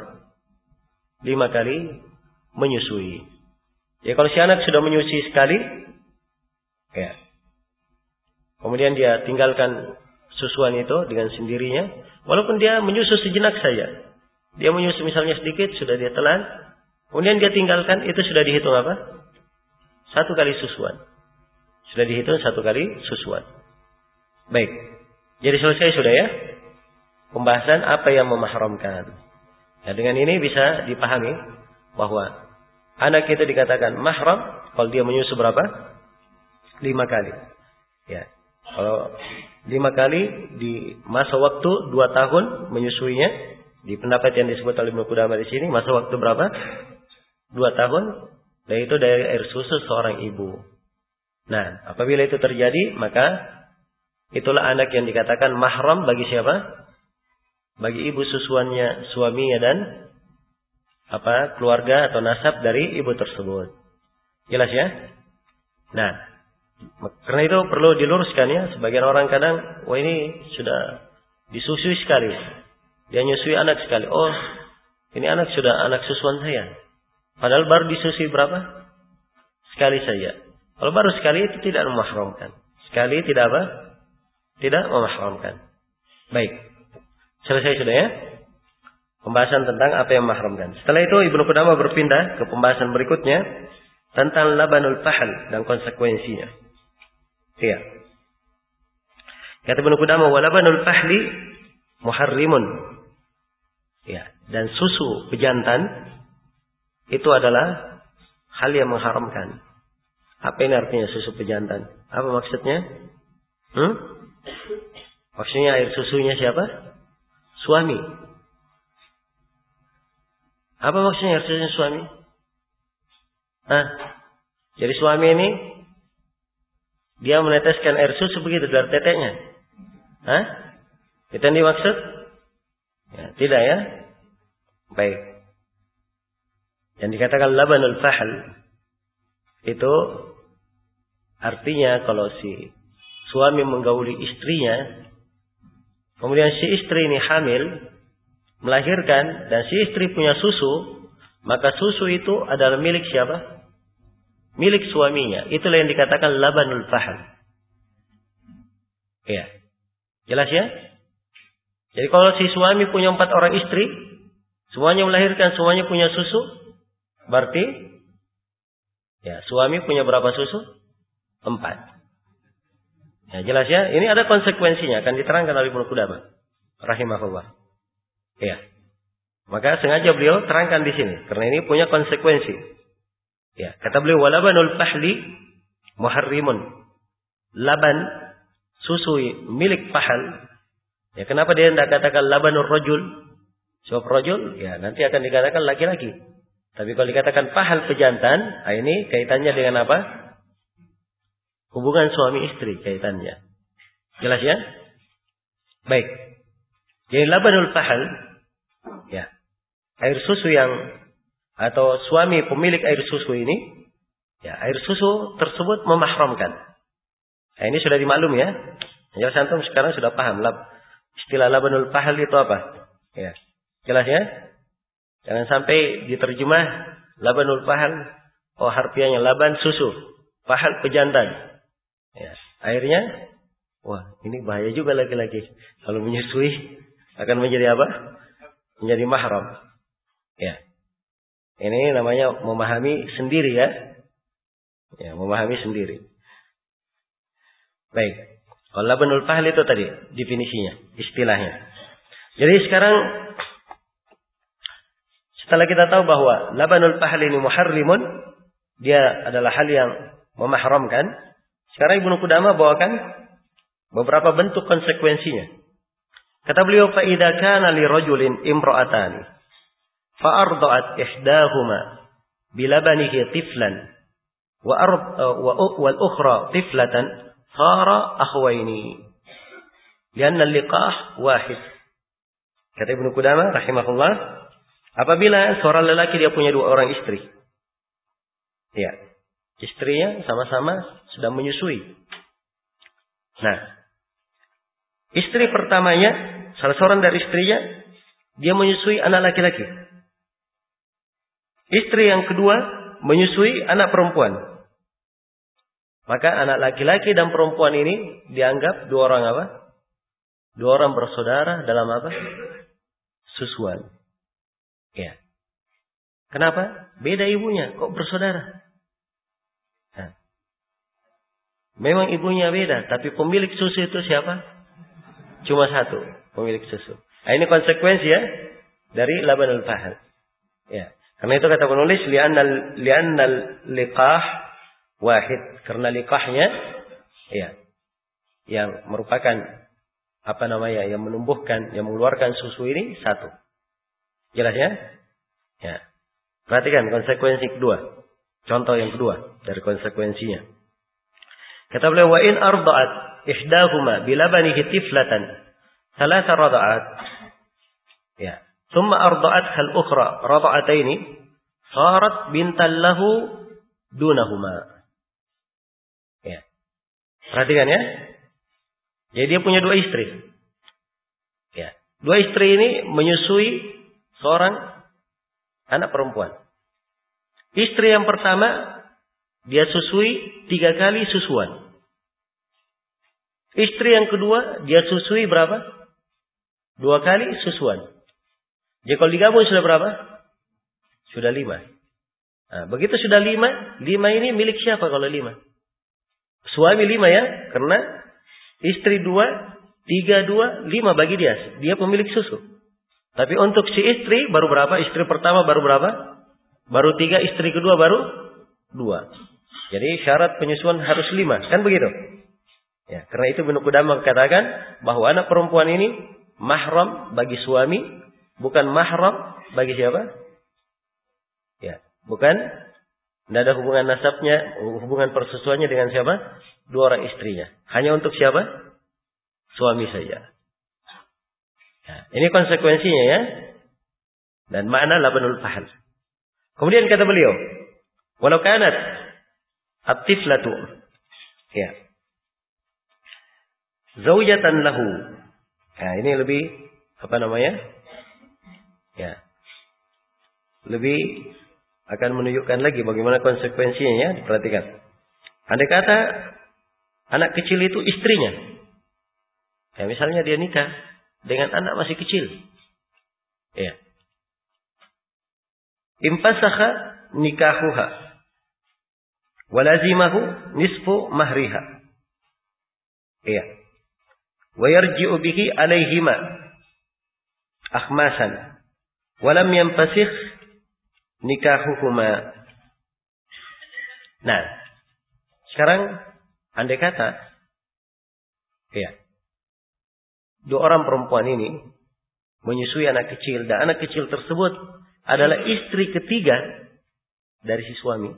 5 kali menyusui. Ya, kalau si anak sudah menyusui sekali, ya, kemudian dia tinggalkan susuan itu dengan sendirinya, walaupun dia menyusu sejenak saja. Dia menyusu misalnya sedikit, sudah dia telan, kemudian dia tinggalkan, itu sudah dihitung apa? 1 kali susuan. Sudah dihitung 1 kali susuan. Baik. Jadi selesai sudah ya pembahasan apa yang memahramkan. Nah, dengan ini bisa dipahami bahwa anak itu dikatakan mahram kalau dia menyusu berapa? 5 kali. Ya. Kalau 5 kali di masa waktu 2 tahun menyusuinya, di pendapat yang disebut oleh Ibnu Qudamah di sini, masa waktu berapa? 2 tahun, dan itu dari air susu seorang ibu. Nah, apabila itu terjadi, maka itulah anak yang dikatakan mahram bagi siapa? Bagi ibu susuannya, suaminya, dan keluarga atau nasab dari ibu tersebut. Jelas ya? Nah, karena itu perlu diluruskan ya. Sebagian orang kadang, wah ini sudah disusui sekali, dia nyusui anak sekali. Oh, ini anak sudah anak susuan saya. Padahal baru disusui berapa? Sekali saja. Kalau baru sekali itu tidak memahramkan. Sekali tidak apa? Tidak memahramkan. Baik. Selesai sudah ya pembahasan tentang apa yang memahramkan. Setelah itu Ibnu Qudamah berpindah ke pembahasan berikutnya tentang labanul fahl dan konsekuensinya. Iya. Kata Ibnu Qudamah, wa labanul fahli muharrimun. Ya, dan susu pejantan itu adalah hal yang mengharamkan. Apa ini artinya susu pejantan? Apa maksudnya? Maksudnya air susunya siapa? Suami. Apa maksudnya air susunya suami? Jadi suami ini dia meneteskan air susu begitu dari teteknya. Itu yang dimaksud? Ya, tidak ya? Baik. Yang dikatakan labanul fahl itu artinya kalau si suami menggauli istrinya, kemudian si istri ini hamil, melahirkan, dan si istri punya susu, maka susu itu adalah milik siapa? Milik suaminya. Itulah yang dikatakan labanul fahl. Ya. Jelas ya? Jadi kalau si suami punya 4 orang istri, semuanya melahirkan, semuanya punya susu, berarti ya, suami punya berapa susu? 4. Ya, jelas ya? Ini ada konsekuensinya, akan diterangkan oleh Ibnu Qudamah rahimahullah. Ya. Maka sengaja beliau terangkan di sini karena ini punya konsekuensi. Ya, kata beliau walabanul fahli muharrimun. Laban susu milik fahal. Ya, kenapa dia tidak katakan labanur rajul? Sebab rajul ya nanti akan dikatakan laki-laki. Tapi kalau dikatakan fahal pejantan, ini kaitannya dengan apa? Hubungan suami istri kaitannya. Jelas ya? Baik. Jadi labanul fahal, ya, air susu yang atau suami pemilik air susu ini Ya, air susu tersebut memahramkan. Nah, ini sudah dimaklum ya. Jelas antum sekarang sudah paham istilah labanul fahal itu apa? Ya. Jelas ya? Jangan sampai diterjemah labanul fahal, oh harfiahnya laban susu, fahal pejantan. Ya, airnya wah, ini bahaya juga laki-laki. Kalau menyusui akan menjadi apa? Menjadi mahram. Ya. Ini namanya memahami sendiri ya. Ya, memahami sendiri. Baik. Kalau labanul fahl itu tadi definisinya, istilahnya. Jadi sekarang setelah kita tahu bahwa labanul fahl ini muharrimun, dia adalah hal yang memahramkan. Sekarang Ibnu Qudamah bawakan beberapa bentuk konsekuensinya. Kata beliau, fa idza kana li rajulin imra'atani fa arda'at ihdahuma bilabanihi tiflan wal ukhra tiflatan sara akhwaini lianna al-liqah wahid. Kata Ibnu Qudamah rahimahullah, apabila seorang lelaki dia punya dua orang istri. Ya. Istrinya sama-sama sedang menyusui. Nah, istri pertamanya, salah seorang dari istrinya, dia menyusui anak laki-laki. Istri yang kedua menyusui anak perempuan. Maka anak laki-laki dan perempuan ini dianggap dua orang apa? Dua orang bersaudara dalam apa? Susuan. Ya. Kenapa? Beda ibunya, kok bersaudara? Nah. Memang ibunya beda, tapi pemilik susu itu siapa? Cuma satu, pemilik susu. Nah, ini konsekuensi ya dari labanul fahl. Ya. Karena itu kata penulis li'annal liqah wahid, karena liqahnya ya yang merupakan apa namanya, yang menumbuhkan, yang mengeluarkan susu ini satu. Jelas ya? Ya. Perhatikan konsekuensi kedua. Contoh yang kedua dari konsekuensinya. Kata beliau, wa in arda'at ihdahuma bilabanihi tiflatan thalatha rada'at. Ya. Thumma arda'at hal ukhra rada'ataini sarat bintan lahu dunahuma. Ya. Perhatikan ya. Jadi dia punya dua istri. Ya. Dua istri ini menyusui seorang anak perempuan. Istri yang pertama dia susui 3 kali susuan. Istri yang kedua dia susui berapa? 2 kali susuan. Jadi kalau digabung sudah berapa? Sudah 5. Nah, begitu sudah 5 ini milik siapa kalau 5? Suami 5 ya, karena istri 2, 3, 2, 5 bagi dia. Dia pemilik susu. Tapi untuk si istri baru berapa? Istri pertama baru berapa? Baru 3, istri kedua baru 2. Jadi syarat penyusuan harus 5. Kan begitu? Ya, karena itu Ibnu Qudamah mengatakan bahwa anak perempuan ini mahram bagi suami, bukan mahram bagi siapa? Ya, bukan. Tidak ada hubungan nasabnya, hubungan persusuannya dengan siapa? 2 orang istrinya. Hanya untuk siapa? Suami saja. Ya, ini konsekuensinya ya. Dan makna labanul fahl. Kemudian kata beliau, walau kanat at-tiflatu ya zaujatan lahu. Nah, ini lebih apa namanya? Ya. Lebih akan menunjukkan lagi bagaimana konsekuensinya ya, diperhatikan. Andai kata anak kecil itu istrinya. Ya, misalnya dia nikah dengan anak masih kecil. Ya. Impasakha nikahuha walazimahu nisfu mahriha. Iya. Wa yarji'u bihi alaihima akhmasan walam yanfasikh nikahuhuma. Nah, sekarang andai kata ya, 2 orang perempuan ini menyusui anak kecil dan anak kecil tersebut adalah istri ketiga dari si suami.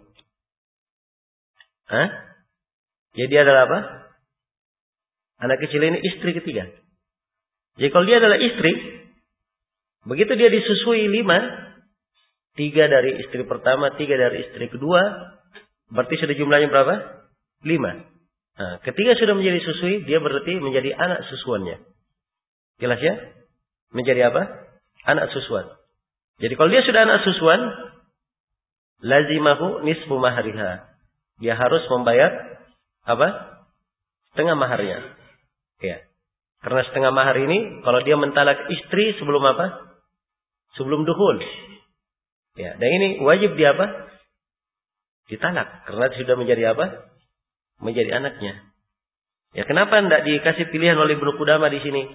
Hah? Jadi adalah apa? Anak kecil ini istri ketiga. Jadi kalau dia adalah istri, begitu dia disusui 5, 3 dari istri pertama, 3 dari istri kedua, Berarti sudah jumlahnya berapa? 5. Nah, ketika sudah menjadi susui, dia berarti menjadi anak susuannya. Jelas ya? Menjadi apa? Anak susuan. Jadi kalau dia sudah anak susuan, lazimahu nisfu mahriha. Dia harus membayar apa? Setengah maharnya. Ya. Karena setengah mahar ini, kalau dia mentalak istri sebelum apa? Sebelum dukhul. Ya. Dan ini wajib dia apa? Ditalak. Karena sudah menjadi apa? Menjadi anaknya. Ya, kenapa tidak dikasih pilihan oleh Ibnu Qudamah di sini?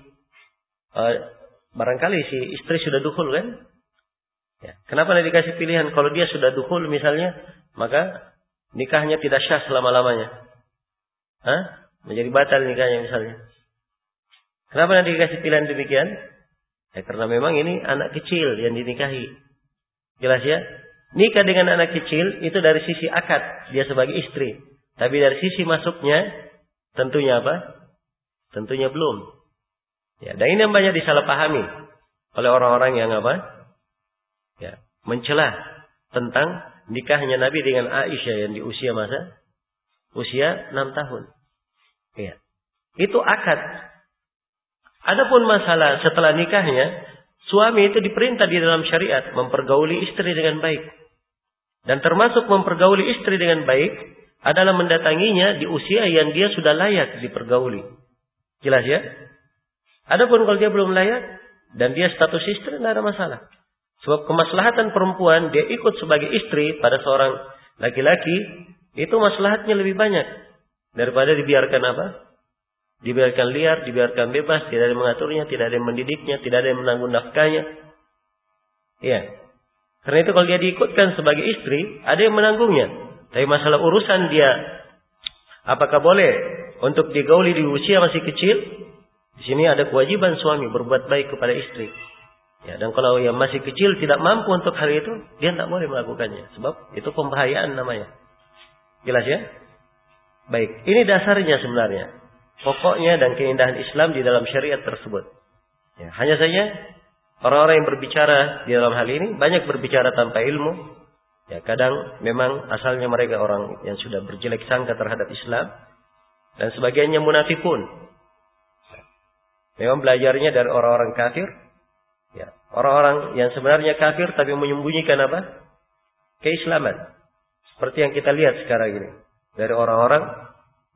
Barangkali si istri sudah dukhul kan? Ya. Kenapa tidak dikasih pilihan? Kalau dia sudah dukhul misalnya, maka nikahnya tidak syah selama-lamanya. Menjadi batal nikahnya misalnya. Kenapa tidak dikasih pilihan demikian? Ya, karena memang ini anak kecil yang dinikahi. Jelas ya? Nikah dengan anak kecil itu dari sisi akad dia sebagai istri. Tapi dari sisi masuknya, tentunya apa? Tentunya belum. Ya, dan ini yang banyak disalahpahami oleh orang-orang yang apa? Ya, mencela tentang nikahnya Nabi dengan Aisyah yang di usia masa? Usia 6 tahun. Ya. Itu akad. Adapun masalah setelah nikahnya, suami itu diperintah di dalam syariat mempergauli istri dengan baik. Dan termasuk mempergauli istri dengan baik adalah mendatanginya di usia yang dia sudah layak dipergauli. Jelas ya? Adapun kalau dia belum layak dan dia status istri, tidak ada masalah. Sebab kemaslahatan perempuan dia ikut sebagai istri pada seorang laki-laki, itu maslahatnya lebih banyak daripada dibiarkan apa? Dibiarkan liar, dibiarkan bebas, tidak ada yang mengaturnya, tidak ada yang mendidiknya, tidak ada yang menanggung nafkahnya. Iya. Karena itu kalau dia diikutkan sebagai istri, ada yang menanggungnya. Tapi masalah urusan dia, apakah boleh untuk digauli di usia masih kecil? Di sini ada kewajiban suami berbuat baik kepada istri. Ya, dan kalau yang masih kecil tidak mampu untuk hal itu, dia tidak boleh melakukannya. Sebab itu pembahayaan namanya. Jelas ya? Baik, ini dasarnya sebenarnya. Pokoknya dan keindahan Islam di dalam syariat tersebut. Ya, hanya saja orang-orang yang berbicara di dalam hal ini banyak berbicara tanpa ilmu. Ya, kadang memang asalnya mereka orang yang sudah berjelek sangka terhadap Islam dan sebagiannya munafikun. Memang belajarnya dari orang-orang kafir. Ya, orang-orang yang sebenarnya kafir tapi menyembunyikan apa? Keislaman. Seperti yang kita lihat sekarang ini dari orang-orang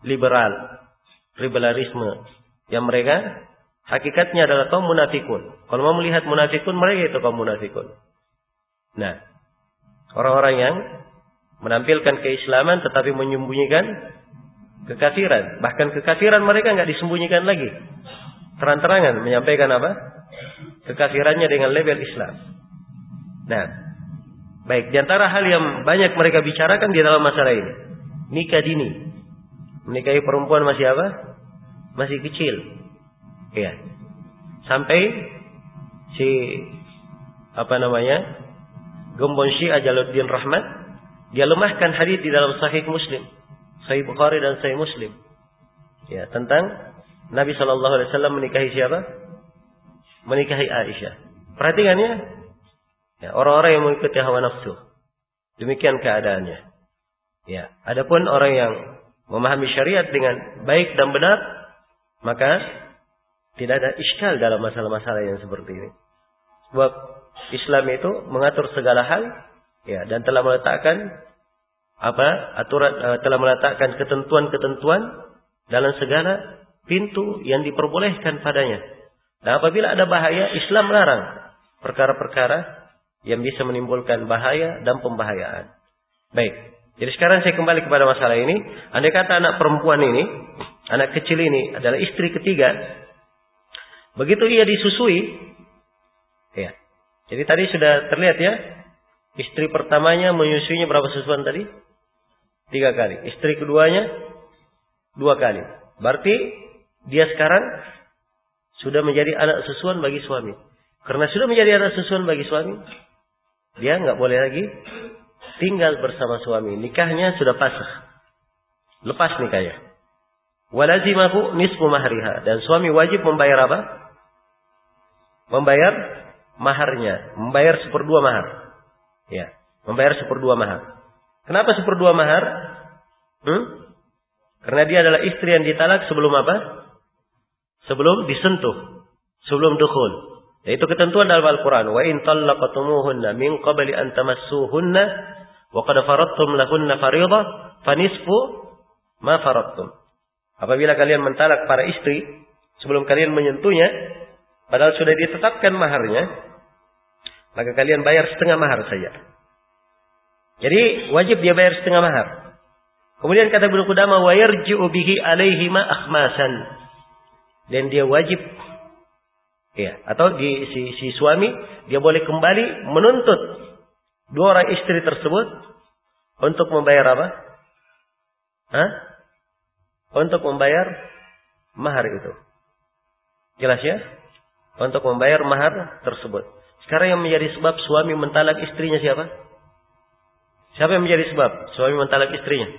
liberalisme yang mereka hakikatnya adalah kaum munafikun. Kalau mau melihat munafikun, mereka itu kaum munafikun. Nah, orang-orang yang menampilkan keislaman tetapi menyembunyikan kekafiran. Bahkan kekafiran mereka enggak disembunyikan lagi. Terang-terangan menyampaikan apa? Kekafirannya dengan label Islam. Nah, baik, di antara hal yang banyak mereka bicarakan di dalam masalah ini, nikah dini. Menikahi perempuan masih apa? Masih kecil. Ya. Sampai si Gembon Syiah Jalaluddin Rahmat, dia lemahkan hadis di dalam Sahih Muslim, Sahih Bukhari dan Sahih Muslim. Ya, tentang Nabi SAW menikahi siapa? Menikahi Aisyah. Perhatikan ya. Ya, orang-orang yang mengikuti hawa nafsu. Demikian keadaannya. Ya, adapun orang yang memahami syariat dengan baik dan benar, maka tidak ada iskal dalam masalah-masalah yang seperti ini. Sebab Islam itu mengatur segala hal, ya, dan telah meletakkan telah meletakkan ketentuan-ketentuan dalam segala pintu yang diperbolehkan padanya. Dan apabila ada bahaya, Islam melarang perkara-perkara yang bisa menimbulkan bahaya dan pembahayaan. Baik. Jadi sekarang saya kembali kepada masalah ini. Andai kata anak perempuan ini, anak kecil ini adalah istri ketiga, begitu ia disusui, ya. Jadi tadi sudah terlihat ya, istri pertamanya menyusuinya berapa susuan tadi? 3 kali. Istri keduanya 2 kali. Berarti dia sekarang sudah menjadi anak susuan bagi suami. Karena sudah menjadi anak susuan bagi suami, dia nggak boleh lagi tinggal bersama suami. Nikahnya sudah fasakh. Lepas nikahnya. Walazimahu nisfu mahriha. Dan suami wajib membayar apa? Membayar maharnya. Membayar 1/2 mahar. Ya. Membayar 1/2 mahar. Kenapa 1/2 mahar? Karena dia adalah istri yang ditalak sebelum apa? Sebelum disentuh, sebelum dukhul. Yaitu ketentuan dalam Al-Quran. Wa in talaqatumuhunna min qabli an tamassuhunna wa qad faradtum lahunna fariidah fanisfu ma faradtum. Apabila kalian mentalak para istri sebelum kalian menyentuhnya, padahal sudah ditetapkan maharnya, maka kalian bayar setengah mahar saja. Jadi wajib dia bayar setengah mahar. Kemudian kata Ibnu Qudamah, wa yarji'u bihi alaihima akhmasan. Dan dia wajib, ya, atau si suami dia boleh kembali menuntut 2 orang istri tersebut untuk membayar apa? Untuk membayar mahar itu. Jelas ya? Untuk membayar mahar tersebut. Sekarang yang menjadi sebab suami mentalak istrinya siapa? Siapa yang menjadi sebab suami mentalak istrinya?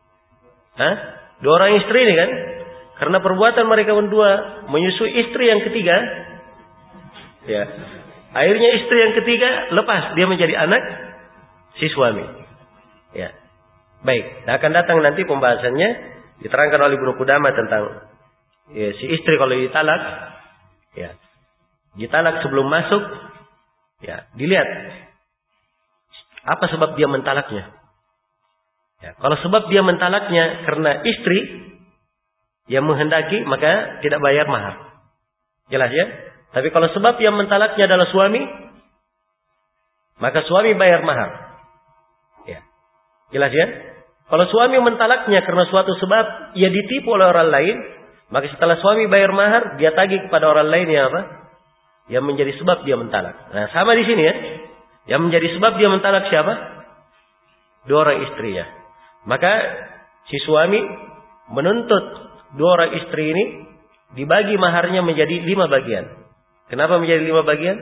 2 orang istri ini kan? Karena perbuatan mereka berdua menyusui istri yang ketiga. Ya. Akhirnya istri yang ketiga lepas, dia menjadi anak si suami. Ya. Baik, akan datang nanti pembahasannya diterangkan oleh Ibnu Qudamah tentang si istri kalau ditalak, ya. Ditalak sebelum masuk, ya, dilihat apa sebab dia mentalaknya. Ya, kalau sebab dia mentalaknya karena istri yang menghendaki, maka tidak bayar mahar. Jelas ya? Tapi kalau sebab yang mentalaknya adalah suami, maka suami bayar mahar. Ya. Jelas ya? Kalau suami mentalaknya karena suatu sebab, ia ditipu oleh orang lain, maka setelah suami bayar mahar, dia tagih kepada orang lain yang apa? Yang menjadi sebab dia mentalak. Nah, sama di sini ya. Yang menjadi sebab dia mentalak siapa? 2 orang istrinya. Maka si suami menuntut 2 orang istri ini dibagi maharnya menjadi 5 bagian. Kenapa menjadi 5 bagian?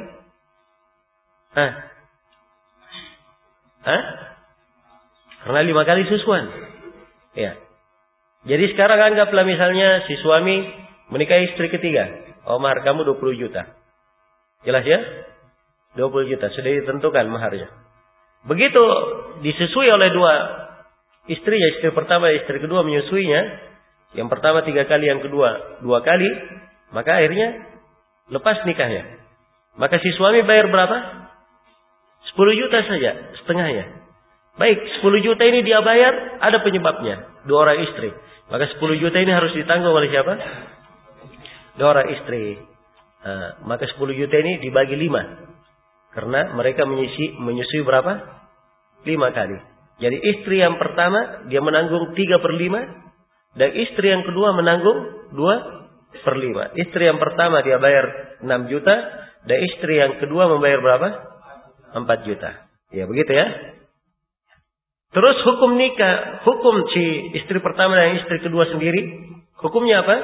Karena 5 kali susuan. Ya. Jadi sekarang anggaplah misalnya si suami menikahi istri ketiga. Oh, mahar kamu 20 juta. Jelas ya? 20 juta. Sudah ditentukan maharnya. Begitu disusui oleh 2 istrinya. Istri pertama, istri kedua menyusuinya. Yang pertama 3 kali, yang kedua 2 kali. Maka akhirnya lepas nikahnya. Maka si suami bayar berapa? 10 juta saja. Setengahnya. Baik, 10 juta ini dia bayar. Ada penyebabnya. 2 orang istri. Maka 10 juta ini harus ditanggung oleh siapa? 2 orang istri. Maka 10 juta ini dibagi 5. Karena mereka menyusui berapa? 5 kali. Jadi istri yang pertama dia menanggung 3/5. Dan istri yang kedua menanggung 2/5. Istri yang pertama dia bayar 6 juta. Dan istri yang kedua membayar berapa? 4 juta. Ya begitu ya. Terus hukum nikah. Hukum si istri pertama dan istri kedua sendiri. Hukumnya apa?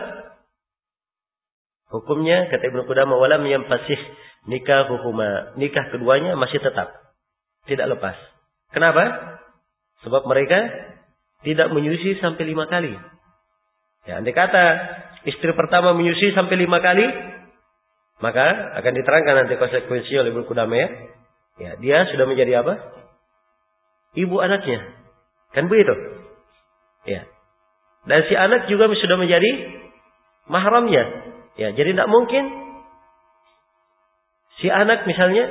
Hukumnya kata Ibnu Qudamah. Walam yanfasih nikahuhuma. Nikah keduanya masih tetap. Tidak lepas. Kenapa? Sebab mereka tidak menyusui sampai 5 kali. Ya, andai kata istri pertama menyusui sampai 5 kali, maka akan diterangkan nanti konsekuensi oleh Ibnu Qudamah ya. Ya, dia sudah menjadi apa? Ibu anaknya. Kan begitu? Ya. Dan si anak juga sudah menjadi mahramnya. Ya, jadi tidak mungkin si anak misalnya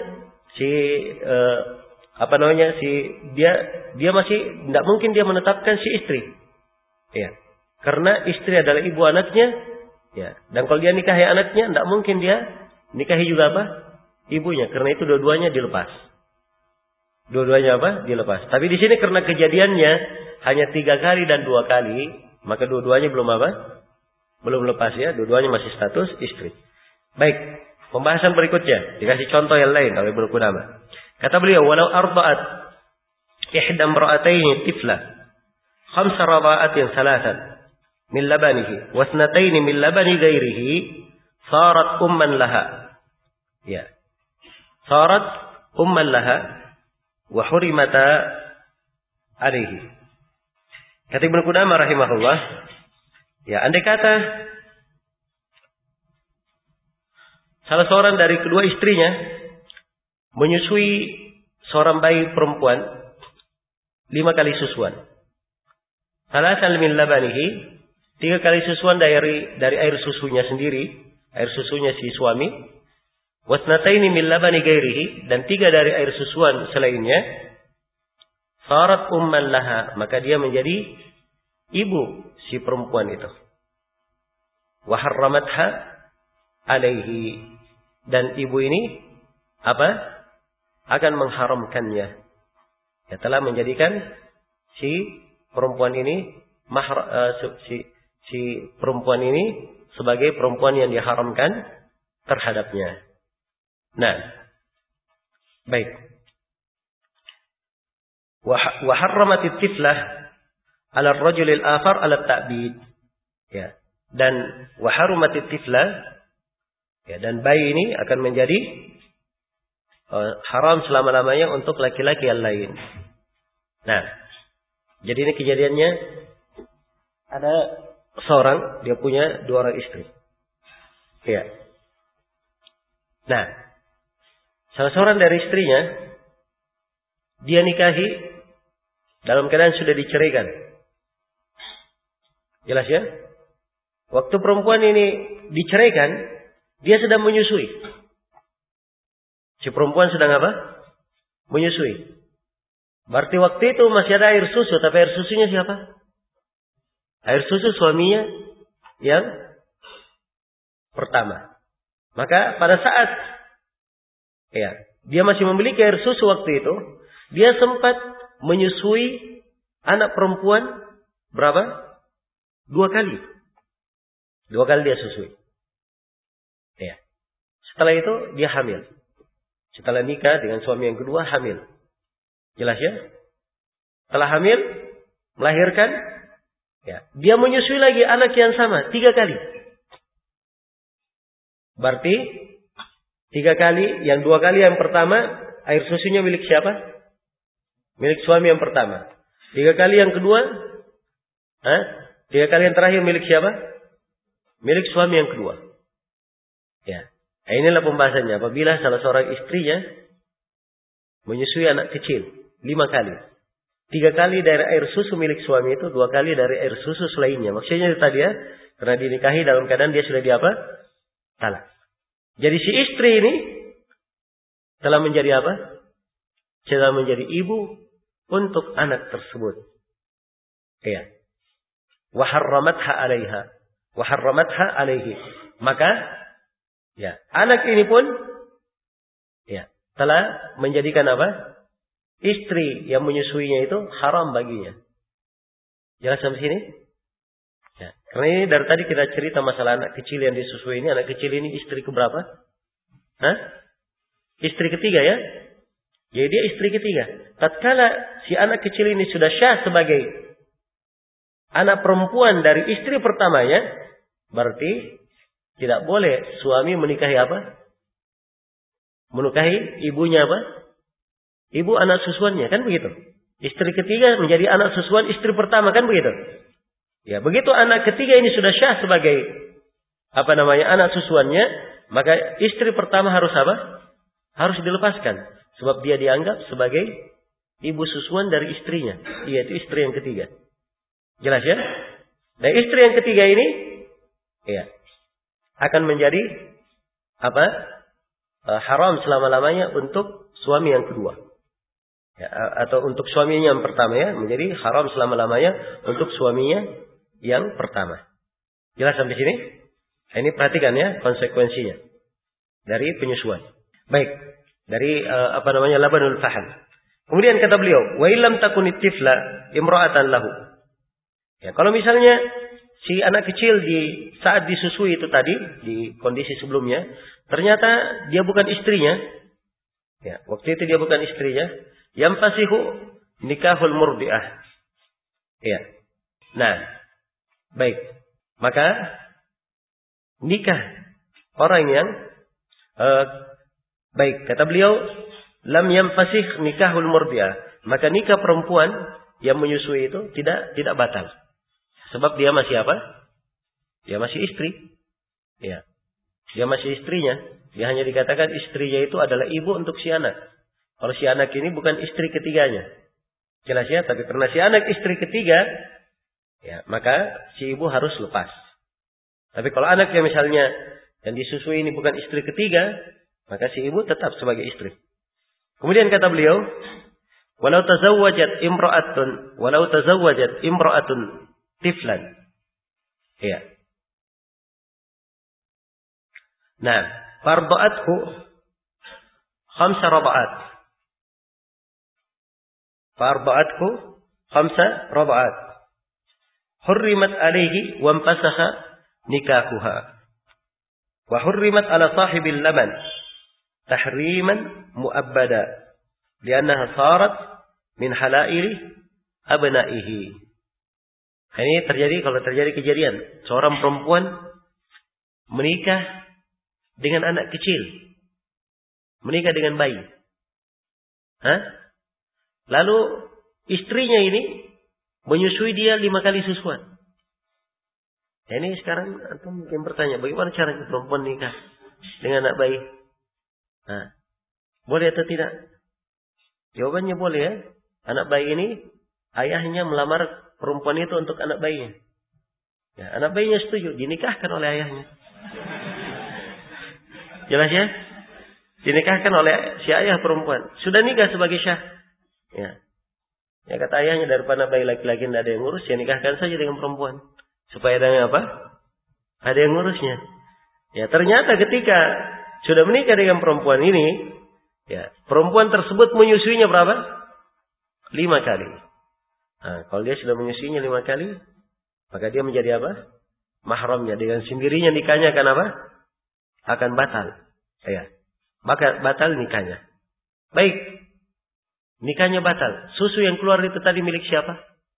dia masih tidak mungkin dia menetapkan si istri. Ya. Karena istri adalah ibu anaknya, ya. Dan kalau dia nikahi anaknya, tidak mungkin dia nikahi juga apa? Ibunya. Karena itu dua-duanya dilepas. Dua-duanya apa? Dilepas. Tapi di sini karena kejadiannya hanya 3 kali dan 2 kali, maka dua-duanya belum apa? Belum lepas ya. Dua-duanya masih status istri. Baik. Pembahasan berikutnya. Dikasih contoh yang lain oleh Ibnu Qudamah. Kata beliau, walau arba'at ihda imra'ataini tifla 5 rada'atin salatan min labanihi wa 2 min labani ghairihi sarat umman laha. Ya. Sarat umman laha wa hurimata alaihi. Kata Ibnu Qudamah rahimahullah, ya, andai kata salah seorang dari kedua istrinya menyusui seorang bayi perempuan 5 kali susuan. Salasan min labanihi, 3 kali susuan dari air susunya sendiri, air susunya si suami. Wasnataini min labani ghairihi, dan 3 dari air susuan selainnya. Sarat umman laha, maka dia menjadi ibu si perempuan itu. Wa harramatha alaihi, dan ibu ini akan mengharamkannya. Ya, telah menjadikan si perempuan ini si perempuan ini sebagai perempuan yang diharamkan terhadapnya. Nah, baik. Wa harramatit tiflah 'ala ar-rajul al-akhar 'ala at-ta'bid. Ya. Dan wa harramatit tiflah, ya, dan bayi ini akan menjadi haram selama-lamanya untuk laki-laki yang lain. Nah, jadi ini kejadiannya, ada seorang, dia punya 2 orang istri. Ya. Nah, salah seorang dari istrinya, dia nikahi dalam keadaan sudah diceraikan. Jelas ya? Waktu perempuan ini diceraikan, dia sedang menyusui. Si perempuan sedang apa? Menyusui. Berarti waktu itu masih ada air susu, tapi air susunya siapa? Air susu suaminya yang pertama. Maka pada saat dia masih memiliki air susu waktu itu, dia sempat menyusui anak perempuan berapa? 2 kali. 2 kali dia susui. Ya. Setelah itu dia hamil. Setelah nikah dengan suami yang kedua, hamil. Jelas ya? Setelah hamil, melahirkan, ya, dia menyusui lagi anak yang sama 3 kali. Berarti 3 kali, yang 2 kali yang pertama air susunya milik siapa? Milik suami yang pertama. 3 kali yang kedua, 3 kali yang terakhir milik siapa? Milik suami yang kedua. Ya. Nah, inilah pembahasannya. Apabila salah seorang istrinya menyusui anak kecil 5 kali. 3 kali dari air susu milik suami itu, 2 kali dari air susu selainnya. Maksudnya itu tadi ya, karena dinikahi dalam keadaan dia sudah talak. Jadi si istri ini telah menjadi apa? Telah menjadi ibu untuk anak tersebut. Iya. Wa harramatha 'alaiha. Wa harramatha 'alaihi. Maka ya, anak ini pun ya, telah menjadikan apa? Istri yang menyusuinya itu haram baginya. Jelas sampai sini? Ya, karena ini dari tadi kita cerita masalah anak kecil yang disusui ini. Anak kecil ini istri keberapa? Istri ketiga ya? Jadi dia istri ketiga. Tatkala si anak kecil ini sudah syah sebagai anak perempuan dari istri pertamanya, berarti tidak boleh suami menikahi apa? Menikahi ibunya apa? Ibu anak susuannya, kan begitu? Istri ketiga menjadi anak susuan istri pertama, kan begitu? Ya, begitu anak ketiga ini sudah syah sebagai anak susuannya, maka istri pertama harus apa? Harus dilepaskan, sebab dia dianggap sebagai ibu susuan dari istrinya, yaitu istri yang ketiga. Jelas ya? Nah, istri yang ketiga ini ya akan menjadi haram selama-lamanya untuk suami yang kedua. Ya, atau untuk suaminya yang pertama ya, menjadi haram selama-lamanya untuk suaminya yang pertama. Jelas sampai sini? Nah, ini perhatikan ya konsekuensinya dari penyusuan. Baik, dari labanul fahal. Kemudian kata beliau, wa illam takunit tifla imra'atan lahu. Ya, kalau misalnya si anak kecil di saat disusui itu tadi di kondisi sebelumnya, ternyata dia bukan istrinya. Ya, waktu itu dia bukan istrinya. Yang fasihu nikahul murdi'ah. Ya. Nah, baik. Maka nikah orang yang baik, kata beliau, lam yanfasih nikahul murdi'ah. Maka nikah perempuan yang menyusui itu tidak batal. Sebab dia masih apa? Dia masih istri. Ya. Dia masih istrinya. Dia hanya dikatakan istrinya itu adalah ibu untuk si anak. Kalau si anak ini bukan istri ketiganya. Jelas ya, tapi karena si anak istri ketiga, ya, maka si ibu harus lepas. Tapi kalau anak yang misalnya yang disusui ini bukan istri ketiga, maka si ibu tetap sebagai istri. Kemudian kata beliau, walau tazawwajat imra'atun tiflan. Ya. Nah, farda'athu 5 raba'at. Farda'athu 5 raba'at. Hurrimat alaihi wa anfasakha nikahuha. Wa hurrimat ala sahibil laban tahriman mu'abbada. Liannaha sarat min halaili abnaihi. Ini terjadi kalau terjadi kejadian seorang perempuan menikah dengan anak kecil, menikah dengan bayi. Lalu istrinya ini menyusui dia 5 kali susuan. Ini sekarang antum mungkin bertanya, bagaimana caranya perempuan nikah dengan anak bayi? Boleh atau tidak? Jawabannya boleh ya. Anak bayi ini ayahnya melamar perempuan itu untuk anak bayinya. Ya, anak bayinya setuju, dinikahkan oleh ayahnya. Jelas ya? Dinikahkan oleh si ayah perempuan. Sudah nikah sebagai syah. Ya. Ya kata ayahnya, daripada bayi laki-laki tidak ada yang ngurus, ya nikahkan saja dengan perempuan. Supaya ada yang apa? Ada yang ngurusnya. Ya, ternyata ketika sudah menikah dengan perempuan ini, ya, perempuan tersebut menyusuinya berapa? 5 kali. Nah, kalau dia sudah menyusuinya 5 kali, maka dia menjadi apa? Mahramnya. Dengan sendirinya nikahnya akan apa? Akan batal. Ya. Maka batal nikahnya. Baik. Nikahnya batal. Susu yang keluar itu tadi milik siapa?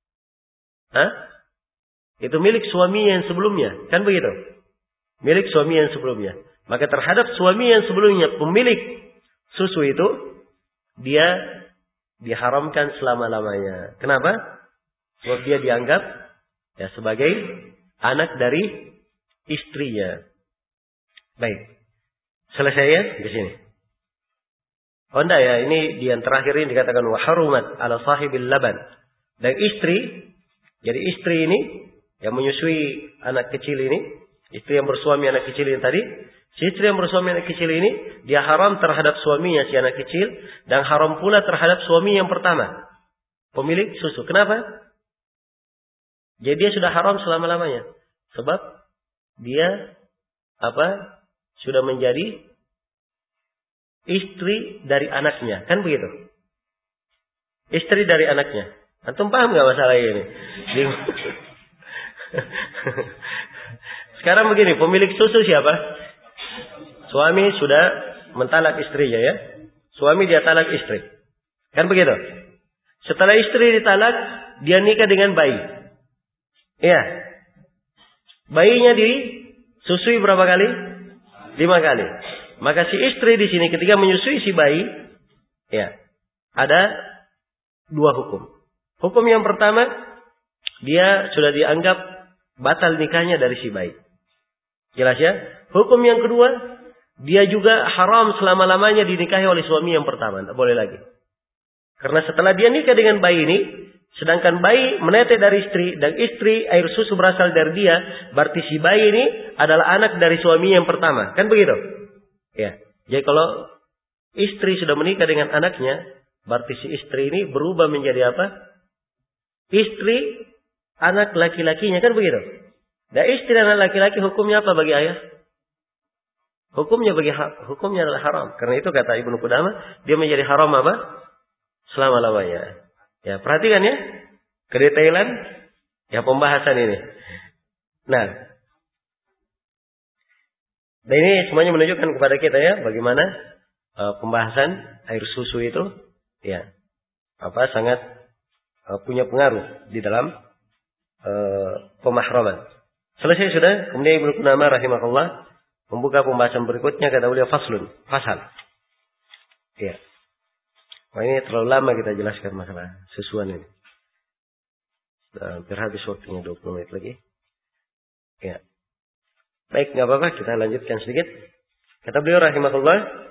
Itu milik suami yang sebelumnya. Kan begitu? Milik suami yang sebelumnya. Maka terhadap suami yang sebelumnya, pemilik susu itu, dia diharamkan selama-lamanya. Kenapa? Sebab dia dianggap ya sebagai anak dari istrinya. Baik. Selesai ya di sini. Oh enggak ya, ini di yang terakhir ini dikatakan wa harumat ala sahibil laban. Dan istri, jadi istri ini yang menyusui anak kecil ini, istri yang bersuami anak kecil ini tadi, si istri yang bersuami anak kecil ini, dia haram terhadap suaminya si anak kecil, dan haram pula terhadap suami yang pertama, pemilik susu. Kenapa? Jadi dia sudah haram selama-lamanya. Sebab dia sudah menjadi istri dari anaknya. Kan begitu? Istri dari anaknya. Antum paham gak masalah ini? Sekarang begini, pemilik susu siapa? Suami sudah mentalak istrinya ya. Suami dia talak istri. Kan begitu? Setelah istri ditalak, dia nikah dengan bayi. Iya. Bayinya disusui berapa kali? 5 kali. Maka si istri di sini ketika menyusui si bayi, ya, ada 2 hukum. Hukum yang pertama, dia sudah dianggap batal nikahnya dari si bayi. Jelas ya? Hukum yang kedua, dia juga haram selama-lamanya dinikahi oleh suami yang pertama. Tidak boleh lagi. Karena setelah dia nikah dengan bayi ini, sedangkan bayi menetes dari istri, dan istri air susu berasal dari dia, berarti si bayi ini adalah anak dari suami yang pertama. Kan begitu? Ya. Jadi kalau istri sudah menikah dengan anaknya, berarti si istri ini berubah menjadi apa? Istri anak laki-lakinya, kan begitu? Dan istri anak laki-laki hukumnya apa bagi ayah? Hukumnya adalah haram. Karena itu kata Ibnu Qudamah, dia menjadi haram apa? Selama-lamanya. Ya, perhatikan ya. Kedetailan ya pembahasan ini. Nah, dan ini semuanya menunjukkan kepada kita ya bagaimana pembahasan air susu itu ya sangat punya pengaruh di dalam pemahraman. Selesai sudah, kemudian Ibnu Qudamah rahimahullah membuka pembahasan berikutnya, kata beliau fasal. Ya. Wah, ini terlalu lama kita jelaskan masalah susuan ini. Hampir habis waktunya 20 menit lagi. Ya. Baik, nggak apa-apa, kita lanjutkan sedikit. Kata beliau rahimahullah,